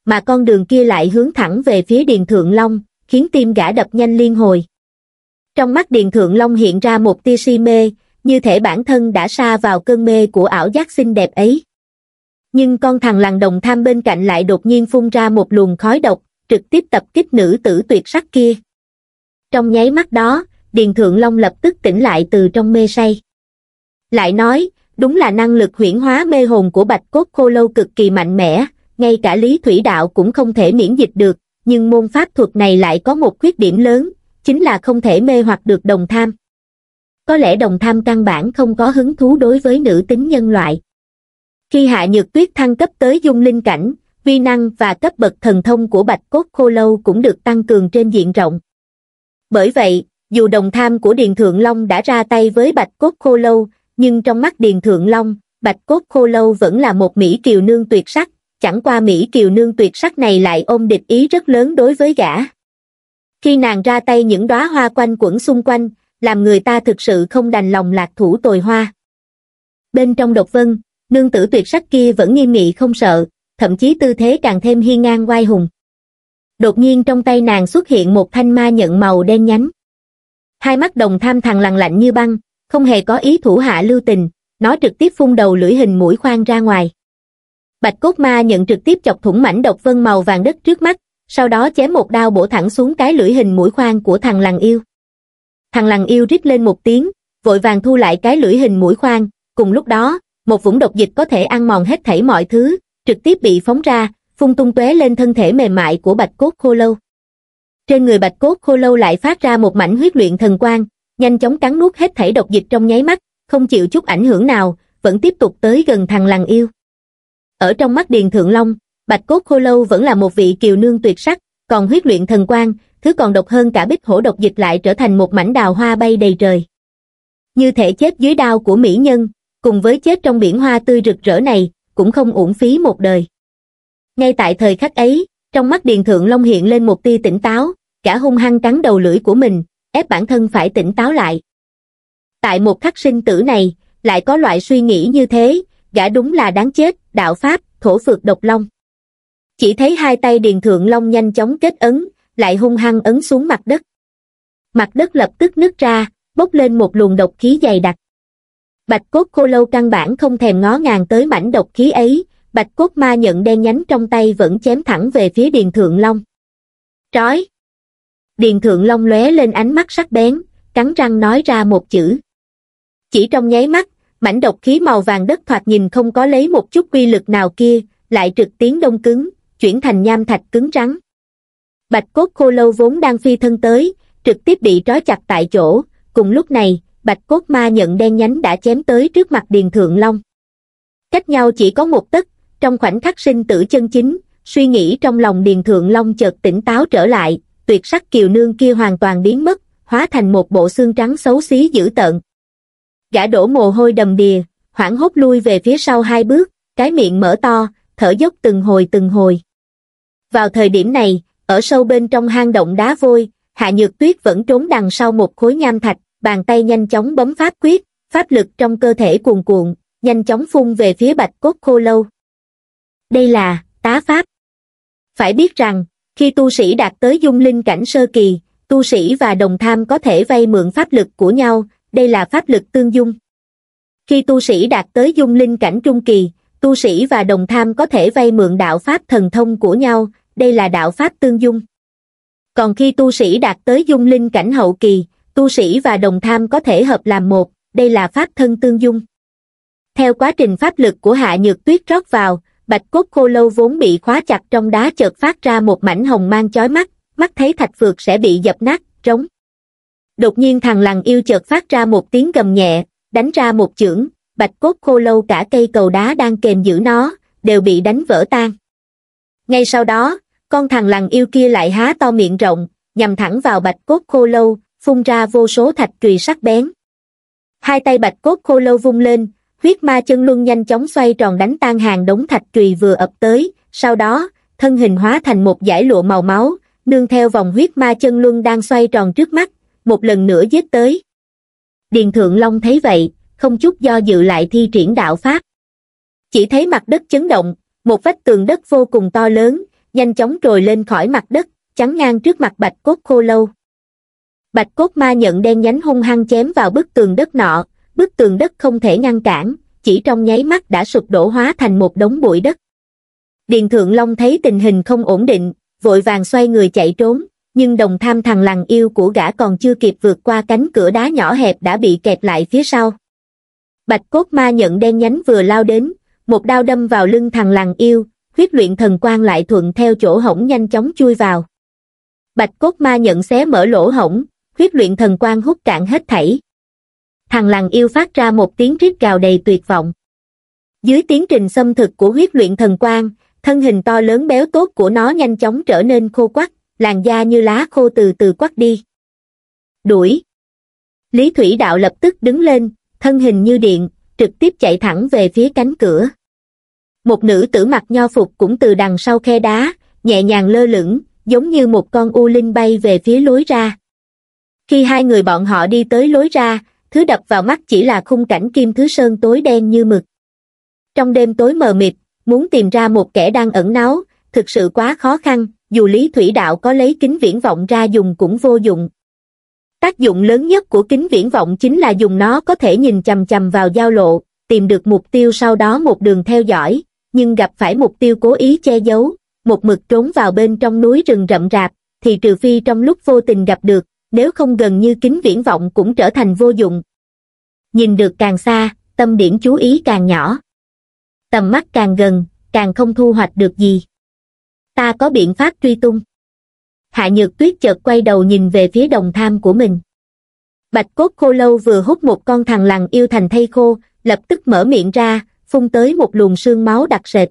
mà con đường kia lại hướng thẳng về phía Điền Thượng Long, khiến tim gã đập nhanh liên hồi. Trong mắt Điền Thượng Long hiện ra một tia si mê, như thể bản thân đã sa vào cơn mê của ảo giác xinh đẹp ấy. Nhưng con thằng lằn đồng tham bên cạnh lại đột nhiên phun ra một luồng khói độc, trực tiếp tập kích nữ tử tuyệt sắc kia. Trong nháy mắt đó, Điền Thượng Long lập tức tỉnh lại từ trong mê say. Lại nói, đúng là năng lực huyễn hóa mê hồn của Bạch Cốt Khô Lâu cực kỳ mạnh mẽ, ngay cả Lý Thủy Đạo cũng không thể miễn dịch được, nhưng môn pháp thuật này lại có một khuyết điểm lớn, chính là không thể mê hoặc được đồng tham. Có lẽ đồng tham căn bản không có hứng thú đối với nữ tính nhân loại. Khi Hạ Nhược Tuyết thăng cấp tới dung linh cảnh, uy năng và cấp bậc thần thông của Bạch Cốt Khô Lâu cũng được tăng cường trên diện rộng. Bởi vậy, dù đồng tham của Điền Thượng Long đã ra tay với Bạch Cốt Khô Lâu, nhưng trong mắt Điền Thượng Long, Bạch Cốt Khô Lâu vẫn là một mỹ kiều nương tuyệt sắc, chẳng qua mỹ kiều nương tuyệt sắc này lại ôm địch ý rất lớn đối với gã. Khi nàng ra tay những đóa hoa quanh quẩn xung quanh, làm người ta thực sự không đành lòng lạc thủ tồi hoa. Bên trong độc vân, nương tử tuyệt sắc kia vẫn nghiêm nghị không sợ, thậm chí tư thế càng thêm hiên ngang oai hùng. Đột nhiên trong tay nàng xuất hiện một thanh ma nhận màu đen nhánh. Hai mắt đồng tham thằng lằn lạnh như băng, không hề có ý thủ hạ lưu tình, nó trực tiếp phun đầu lưỡi hình mũi khoan ra ngoài. Bạch cốt ma nhận trực tiếp chọc thủng mảnh độc vân màu vàng đất trước mắt, sau đó chém một đao bổ thẳng xuống cái lưỡi hình mũi khoan của thằng lằn yêu. Thằng lằn yêu rít lên một tiếng, vội vàng thu lại cái lưỡi hình mũi khoan, cùng lúc đó, một vũng độc dịch có thể ăn mòn hết thảy mọi thứ, trực tiếp bị phóng ra, phun tung tóe lên thân thể mềm mại của Bạch Cốt Khô Lâu. Trên người Bạch Cốt Khô Lâu lại phát ra một mảnh huyết luyện thần quang, nhanh chóng cắn nuốt hết thảy độc dịch trong nháy mắt, không chịu chút ảnh hưởng nào, vẫn tiếp tục tới gần thằng lằn yêu. Ở trong mắt Điền Thượng Long, Bạch Cốt Khô Lâu vẫn là một vị kiều nương tuyệt sắc, còn huyết luyện thần quang, thứ còn độc hơn cả bích hổ độc dịch lại trở thành một mảnh đào hoa bay đầy trời. Như thể chết dưới đao của mỹ nhân, cùng với chết trong biển hoa tươi rực rỡ này, cũng không uổng phí một đời. Ngay tại thời khắc ấy, trong mắt Điền Thượng Long hiện lên một tia tỉnh táo, gã hung hăng cắn đầu lưỡi của mình, ép bản thân phải tỉnh táo lại. Tại một khắc sinh tử này, lại có loại suy nghĩ như thế, gã đúng là đáng chết, đạo pháp, thổ phược độc long. Chỉ thấy hai tay Điền Thượng Long nhanh chóng kết ấn, lại hung hăng ấn xuống mặt đất. Mặt đất lập tức nứt ra, bốc lên một luồng độc khí dày đặc. Bạch Cốt Khô Lâu căn bản không thèm ngó ngàng tới mảnh độc khí ấy, Bạch Cốt Ma nhận đen nhánh trong tay vẫn chém thẳng về phía Điền Thượng Long. Trói! Điền Thượng Long lóe lên ánh mắt sắc bén, cắn răng nói ra một chữ. Chỉ trong nháy mắt, mảnh độc khí màu vàng đất thoạt nhìn không có lấy một chút uy lực nào kia, lại trực tiến đông cứng, chuyển thành nham thạch cứng rắn. Bạch Cốt Khô Lâu vốn đang phi thân tới, trực tiếp bị trói chặt tại chỗ, cùng lúc này, Bạch Cốt Ma nhận đen nhánh đã chém tới trước mặt Điền Thượng Long. Cách nhau chỉ có một tấc, trong khoảnh khắc sinh tử chân chính, suy nghĩ trong lòng Điền Thượng Long chợt tỉnh táo trở lại, tuyệt sắc kiều nương kia hoàn toàn biến mất, hóa thành một bộ xương trắng xấu xí dữ tợn. Gã đổ mồ hôi đầm đìa, hoảng hốt lui về phía sau hai bước, cái miệng mở to, thở dốc từng hồi từng hồi. Vào thời điểm này, ở sâu bên trong hang động đá vôi, Hạ Nhược Tuyết vẫn trốn đằng sau một khối nham thạch, bàn tay nhanh chóng bấm pháp quyết, pháp lực trong cơ thể cuồn cuộn, nhanh chóng phun về phía Bạch Cốt Khô Lâu. Đây là tá pháp. Phải biết rằng, khi tu sĩ đạt tới dung linh cảnh sơ kỳ, tu sĩ và đồng tham có thể vay mượn pháp lực của nhau, đây là pháp lực tương dung. Khi tu sĩ đạt tới dung linh cảnh trung kỳ, tu sĩ và đồng tham có thể vay mượn đạo pháp thần thông của nhau, đây là đạo pháp tương dung. Còn khi tu sĩ đạt tới dung linh cảnh hậu kỳ, tu sĩ và đồng tham có thể hợp làm một, đây là pháp thân tương dung. Theo quá trình pháp lực của Hạ Nhược Tuyết rót vào, Bạch Cốt Khô Lâu vốn bị khóa chặt trong đá chợt phát ra một mảnh hồng mang chói mắt, mắt thấy thạch phược sẽ bị dập nát, trống. Đột nhiên thằng lằn yêu chợt phát ra một tiếng gầm nhẹ, đánh ra một chưởng, Bạch Cốt Khô Lâu cả cây cầu đá đang kềm giữ nó, đều bị đánh vỡ tan. Ngay sau đó, con thằng lằn yêu kia lại há to miệng rộng, nhằm thẳng vào Bạch Cốt Khô Lâu, phun ra vô số thạch chùy sắc bén. Hai tay Bạch Cốt Khô Lâu vung lên, huyết ma chân luân nhanh chóng xoay tròn đánh tan hàng đống thạch chùy vừa ập tới, sau đó, thân hình hóa thành một dải lụa màu máu, nương theo vòng huyết ma chân luân đang xoay tròn trước mắt, một lần nữa giết tới. Điền Thượng Long thấy vậy, không chút do dự lại thi triển đạo pháp. Chỉ thấy mặt đất chấn động, một vách tường đất vô cùng to lớn, nhanh chóng trồi lên khỏi mặt đất, chắn ngang trước mặt Bạch Cốt Khô Lâu. Bạch Cốt Ma Nhận đen nhánh hung hăng chém vào bức tường đất nọ, bức tường đất không thể ngăn cản, chỉ trong nháy mắt đã sụp đổ hóa thành một đống bụi đất. Điền Thượng Long thấy tình hình không ổn định, vội vàng xoay người chạy trốn, nhưng đồng tham thằng lằn yêu của gã còn chưa kịp vượt qua cánh cửa đá nhỏ hẹp đã bị kẹp lại phía sau. Bạch Cốt Ma Nhận đen nhánh vừa lao đến, một đao đâm vào lưng thằng lằn yêu, huyết luyện thần quang lại thuận theo chỗ hổng nhanh chóng chui vào. Bạch Cốt Ma Nhận xé mở lỗ hổng, huyết luyện thần quang hút cạn hết thảy. Thằng lằn yêu phát ra một tiếng rít gào đầy tuyệt vọng. Dưới tiến trình xâm thực của huyết luyện thần quang, thân hình to lớn béo tốt của nó nhanh chóng trở nên khô quắt, làn da như lá khô từ từ quắt đi. Đuổi! Lý Thủy Đạo lập tức đứng lên, thân hình như điện, trực tiếp chạy thẳng về phía cánh cửa. Một nữ tử mặc nho phục cũng từ đằng sau khe đá, nhẹ nhàng lơ lửng, giống như một con u linh bay về phía lối ra. Khi hai người bọn họ đi tới lối ra, thứ đập vào mắt chỉ là khung cảnh Kim Thứ Sơn tối đen như mực. Trong đêm tối mờ mịt, muốn tìm ra một kẻ đang ẩn náu, thực sự quá khó khăn, dù Lý Thủy Đạo có lấy kính viễn vọng ra dùng cũng vô dụng. Tác dụng lớn nhất của kính viễn vọng chính là dùng nó có thể nhìn chằm chằm vào giao lộ, tìm được mục tiêu sau đó một đường theo dõi, nhưng gặp phải mục tiêu cố ý che giấu, một mực trốn vào bên trong núi rừng rậm rạp, thì trừ phi trong lúc vô tình gặp được, nếu không gần như kính viễn vọng cũng trở thành vô dụng. Nhìn được càng xa, tâm điểm chú ý càng nhỏ. Tầm mắt càng gần, càng không thu hoạch được gì. Ta có biện pháp truy tung. Hạ Nhược Tuyết chợt quay đầu nhìn về phía đồng tham của mình. Bạch Cốt Khô Lâu vừa hút một con thằn lằn yêu thành thây khô, lập tức mở miệng ra, phun tới một luồng sương máu đặc sệt.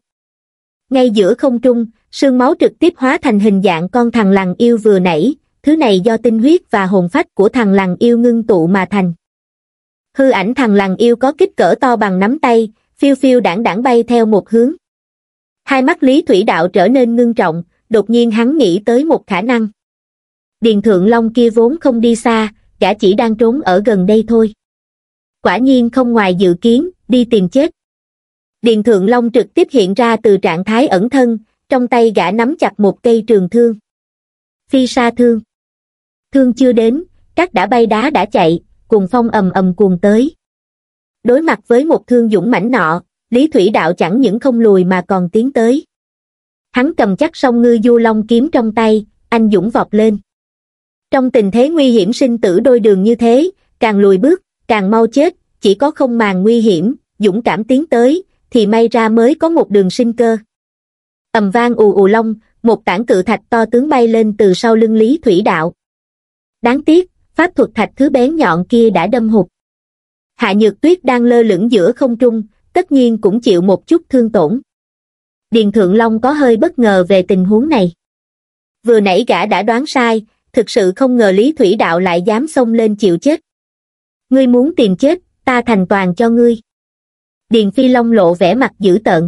Ngay giữa không trung, sương máu trực tiếp hóa thành hình dạng con thằn lằn yêu vừa nãy, thứ này do tinh huyết và hồn phách của thằn lằn yêu ngưng tụ mà thành. Hư ảnh thằn lằn yêu có kích cỡ to bằng nắm tay, phiêu phiêu đãng đãng bay theo một hướng. Hai mắt Lý Thủy Đạo trở nên ngưng trọng, đột nhiên hắn nghĩ tới một khả năng. Điền Thượng Long kia vốn không đi xa, gã chỉ đang trốn ở gần đây thôi. Quả nhiên không ngoài dự kiến, đi tìm chết. Điền Thượng Long trực tiếp hiện ra từ trạng thái ẩn thân, trong tay gã nắm chặt một cây trường thương. Phi sa thương. Thương chưa đến, cát đã bay đá đã chạy, cùng phong ầm ầm cuồng tới. Đối mặt với một thương dũng mãnh nọ, Lý Thủy Đạo chẳng những không lùi mà còn tiến tới. Hắn cầm chắc song ngư du long kiếm trong tay, anh dũng vọt lên. Trong tình thế nguy hiểm sinh tử đôi đường như thế, càng lùi bước, càng mau chết, chỉ có không màng nguy hiểm, dũng cảm tiến tới, thì may ra mới có một đường sinh cơ. Ầm vang ù ù long, một tảng cự thạch to tướng bay lên từ sau lưng Lý Thủy Đạo. Đáng tiếc, pháp thuật thạch thứ bén nhọn kia đã đâm hụt. Hạ Nhược Tuyết đang lơ lửng giữa không trung, tất nhiên cũng chịu một chút thương tổn. Điền Thượng Long có hơi bất ngờ về tình huống này. Vừa nãy gã đã đoán sai, thực sự không ngờ Lý Thủy Đạo lại dám xông lên chịu chết. Ngươi muốn tìm chết, ta thành toàn cho ngươi. Điền Phi Long lộ vẻ mặt dữ tợn.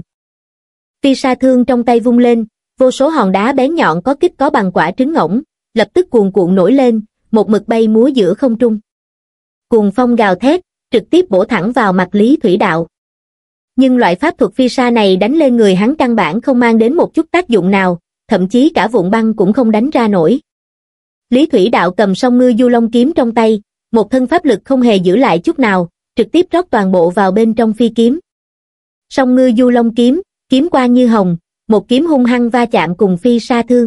Phi sa thương trong tay vung lên, vô số hòn đá bén nhọn có kích có bằng quả trứng ngỗng, lập tức cuồn cuộn nổi lên, một mực bay múa giữa không trung. Cuồng phong gào thét, trực tiếp bổ thẳng vào mặt Lý Thủy Đạo. Nhưng loại pháp thuật phi sa này đánh lên người hắn căn bản không mang đến một chút tác dụng nào, thậm chí cả vụn băng cũng không đánh ra nổi. Lý Thủy Đạo cầm song ngư du long kiếm trong tay, một thân pháp lực không hề giữ lại chút nào, trực tiếp rót toàn bộ vào bên trong phi kiếm. Song ngư du long kiếm, kiếm quang như hồng, một kiếm hung hăng va chạm cùng phi sa thương.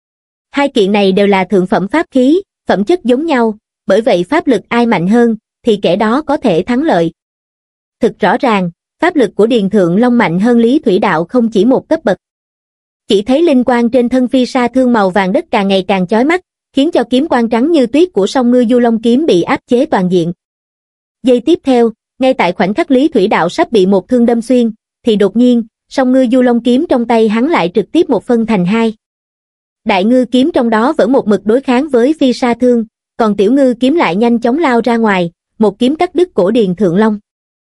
Hai kiện này đều là thượng phẩm pháp khí, phẩm chất giống nhau, bởi vậy pháp lực ai mạnh hơn, thì kẻ đó có thể thắng lợi. Thực rõ ràng, pháp lực của Điền Thượng Long mạnh hơn Lý Thủy Đạo không chỉ một cấp bậc. Chỉ thấy linh quang trên thân phi sa thương màu vàng đất càng ngày càng chói mắt, khiến cho kiếm quang trắng như tuyết của song ngư du long kiếm bị áp chế toàn diện. Giây tiếp theo, ngay tại khoảnh khắc Lý Thủy Đạo sắp bị một thương đâm xuyên, thì đột nhiên, song ngư du long kiếm trong tay hắn lại trực tiếp một phân thành hai. Đại ngư kiếm trong đó vẫn một mực đối kháng với phi sa thương, còn tiểu ngư kiếm lại nhanh chóng lao ra ngoài, một kiếm cắt đứt cổ Điền Thượng Long.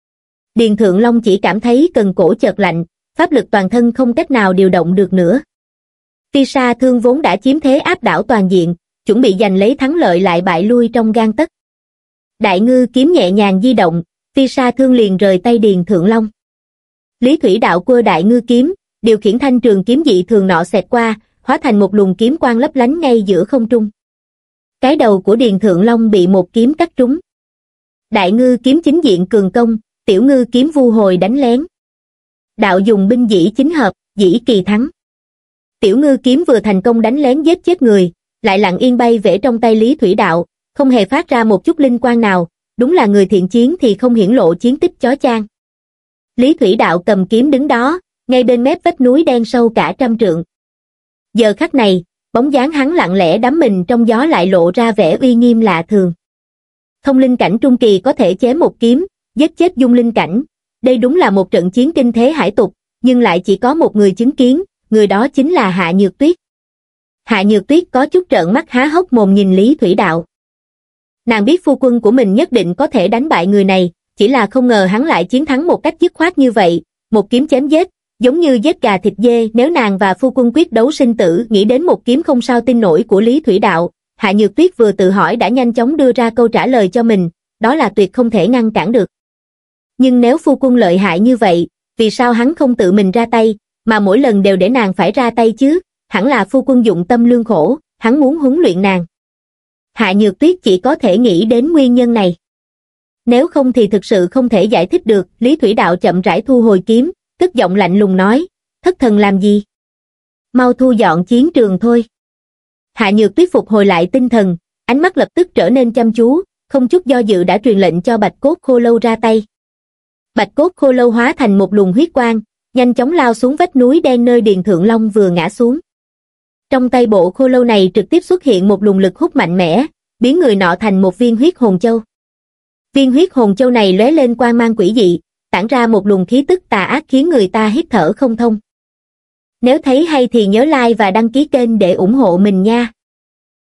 Điền Thượng Long chỉ cảm thấy cần cổ chợt lạnh, pháp lực toàn thân không cách nào điều động được nữa. Phi sa thương vốn đã chiếm thế áp đảo toàn diện, chuẩn bị giành lấy thắng lợi lại bại lui trong gang tấc. Đại ngư kiếm nhẹ nhàng di động, phi sa thương liền rời tay Điền Thượng Long. Lý Thủy Đạo quơ đại ngư kiếm, điều khiển thanh trường kiếm dị thường nọ xẹt qua, hóa thành một luồng kiếm quang lấp lánh ngay giữa không trung. Cái đầu của Điền Thượng Long bị một kiếm cắt trúng. Đại ngư kiếm chính diện cường công, tiểu ngư kiếm vu hồi đánh lén. Đạo dùng binh dĩ chính hợp, dĩ kỳ thắng. Tiểu ngư kiếm vừa thành công đánh lén giết chết người, lại lặng yên bay về trong tay Lý Thủy Đạo, không hề phát ra một chút linh quang nào, đúng là người thiện chiến thì không hiển lộ chiến tích chói chang. Lý Thủy Đạo cầm kiếm đứng đó, ngay bên mép vách núi đen sâu cả trăm trượng. Giờ khắc này, bóng dáng hắn lặng lẽ đắm mình trong gió lại lộ ra vẻ uy nghiêm lạ thường. Thông linh cảnh trung kỳ có thể chém một kiếm, giết chết dung linh cảnh, đây đúng là một trận chiến kinh thế hải tục, nhưng lại chỉ có một người chứng kiến, người đó chính là Hạ Nhược Tuyết. Hạ Nhược Tuyết có chút trợn mắt há hốc mồm nhìn Lý Thủy Đạo. Nàng biết phu quân của mình nhất định có thể đánh bại người này, chỉ là không ngờ hắn lại chiến thắng một cách dứt khoát như vậy, một kiếm chém giết, giống như giết gà thịt dê. Nếu nàng và phu quân quyết đấu sinh tử, nghĩ đến một kiếm không sao tin nổi của Lý Thủy Đạo, Hạ Nhược Tuyết vừa tự hỏi đã nhanh chóng đưa ra câu trả lời cho mình, đó là tuyệt không thể ngăn cản được. Nhưng nếu phu quân lợi hại như vậy, vì sao hắn không tự mình ra tay, mà mỗi lần đều để nàng phải ra tay chứ? Hẳn là phu quân dụng tâm lương khổ, hắn muốn huấn luyện nàng. Hạ Nhược Tuyết chỉ có thể nghĩ đến nguyên nhân này. Nếu không thì thực sự không thể giải thích được. Lý Thủy Đạo chậm rãi thu hồi kiếm, cất giọng lạnh lùng nói, thất thần làm gì? Mau thu dọn chiến trường thôi. Hạ Nhược Tuyết phục hồi lại tinh thần, ánh mắt lập tức trở nên chăm chú, không chút do dự đã truyền lệnh cho Bạch Cốt Khô Lâu ra tay. Bạch Cốt Khô Lâu hóa thành một luồng huyết quang, nhanh chóng lao xuống vách núi đen nơi Điền Thượng Long vừa ngã xuống. Trong tay bộ khô lâu này trực tiếp xuất hiện một luồng lực hút mạnh mẽ, biến người nọ thành một viên huyết hồn châu. Viên huyết hồn châu này lóe lên quang mang quỷ dị, tản ra một luồng khí tức tà ác khiến người ta hít thở không thông. Nếu thấy hay thì nhớ like và đăng ký kênh để ủng hộ mình nha.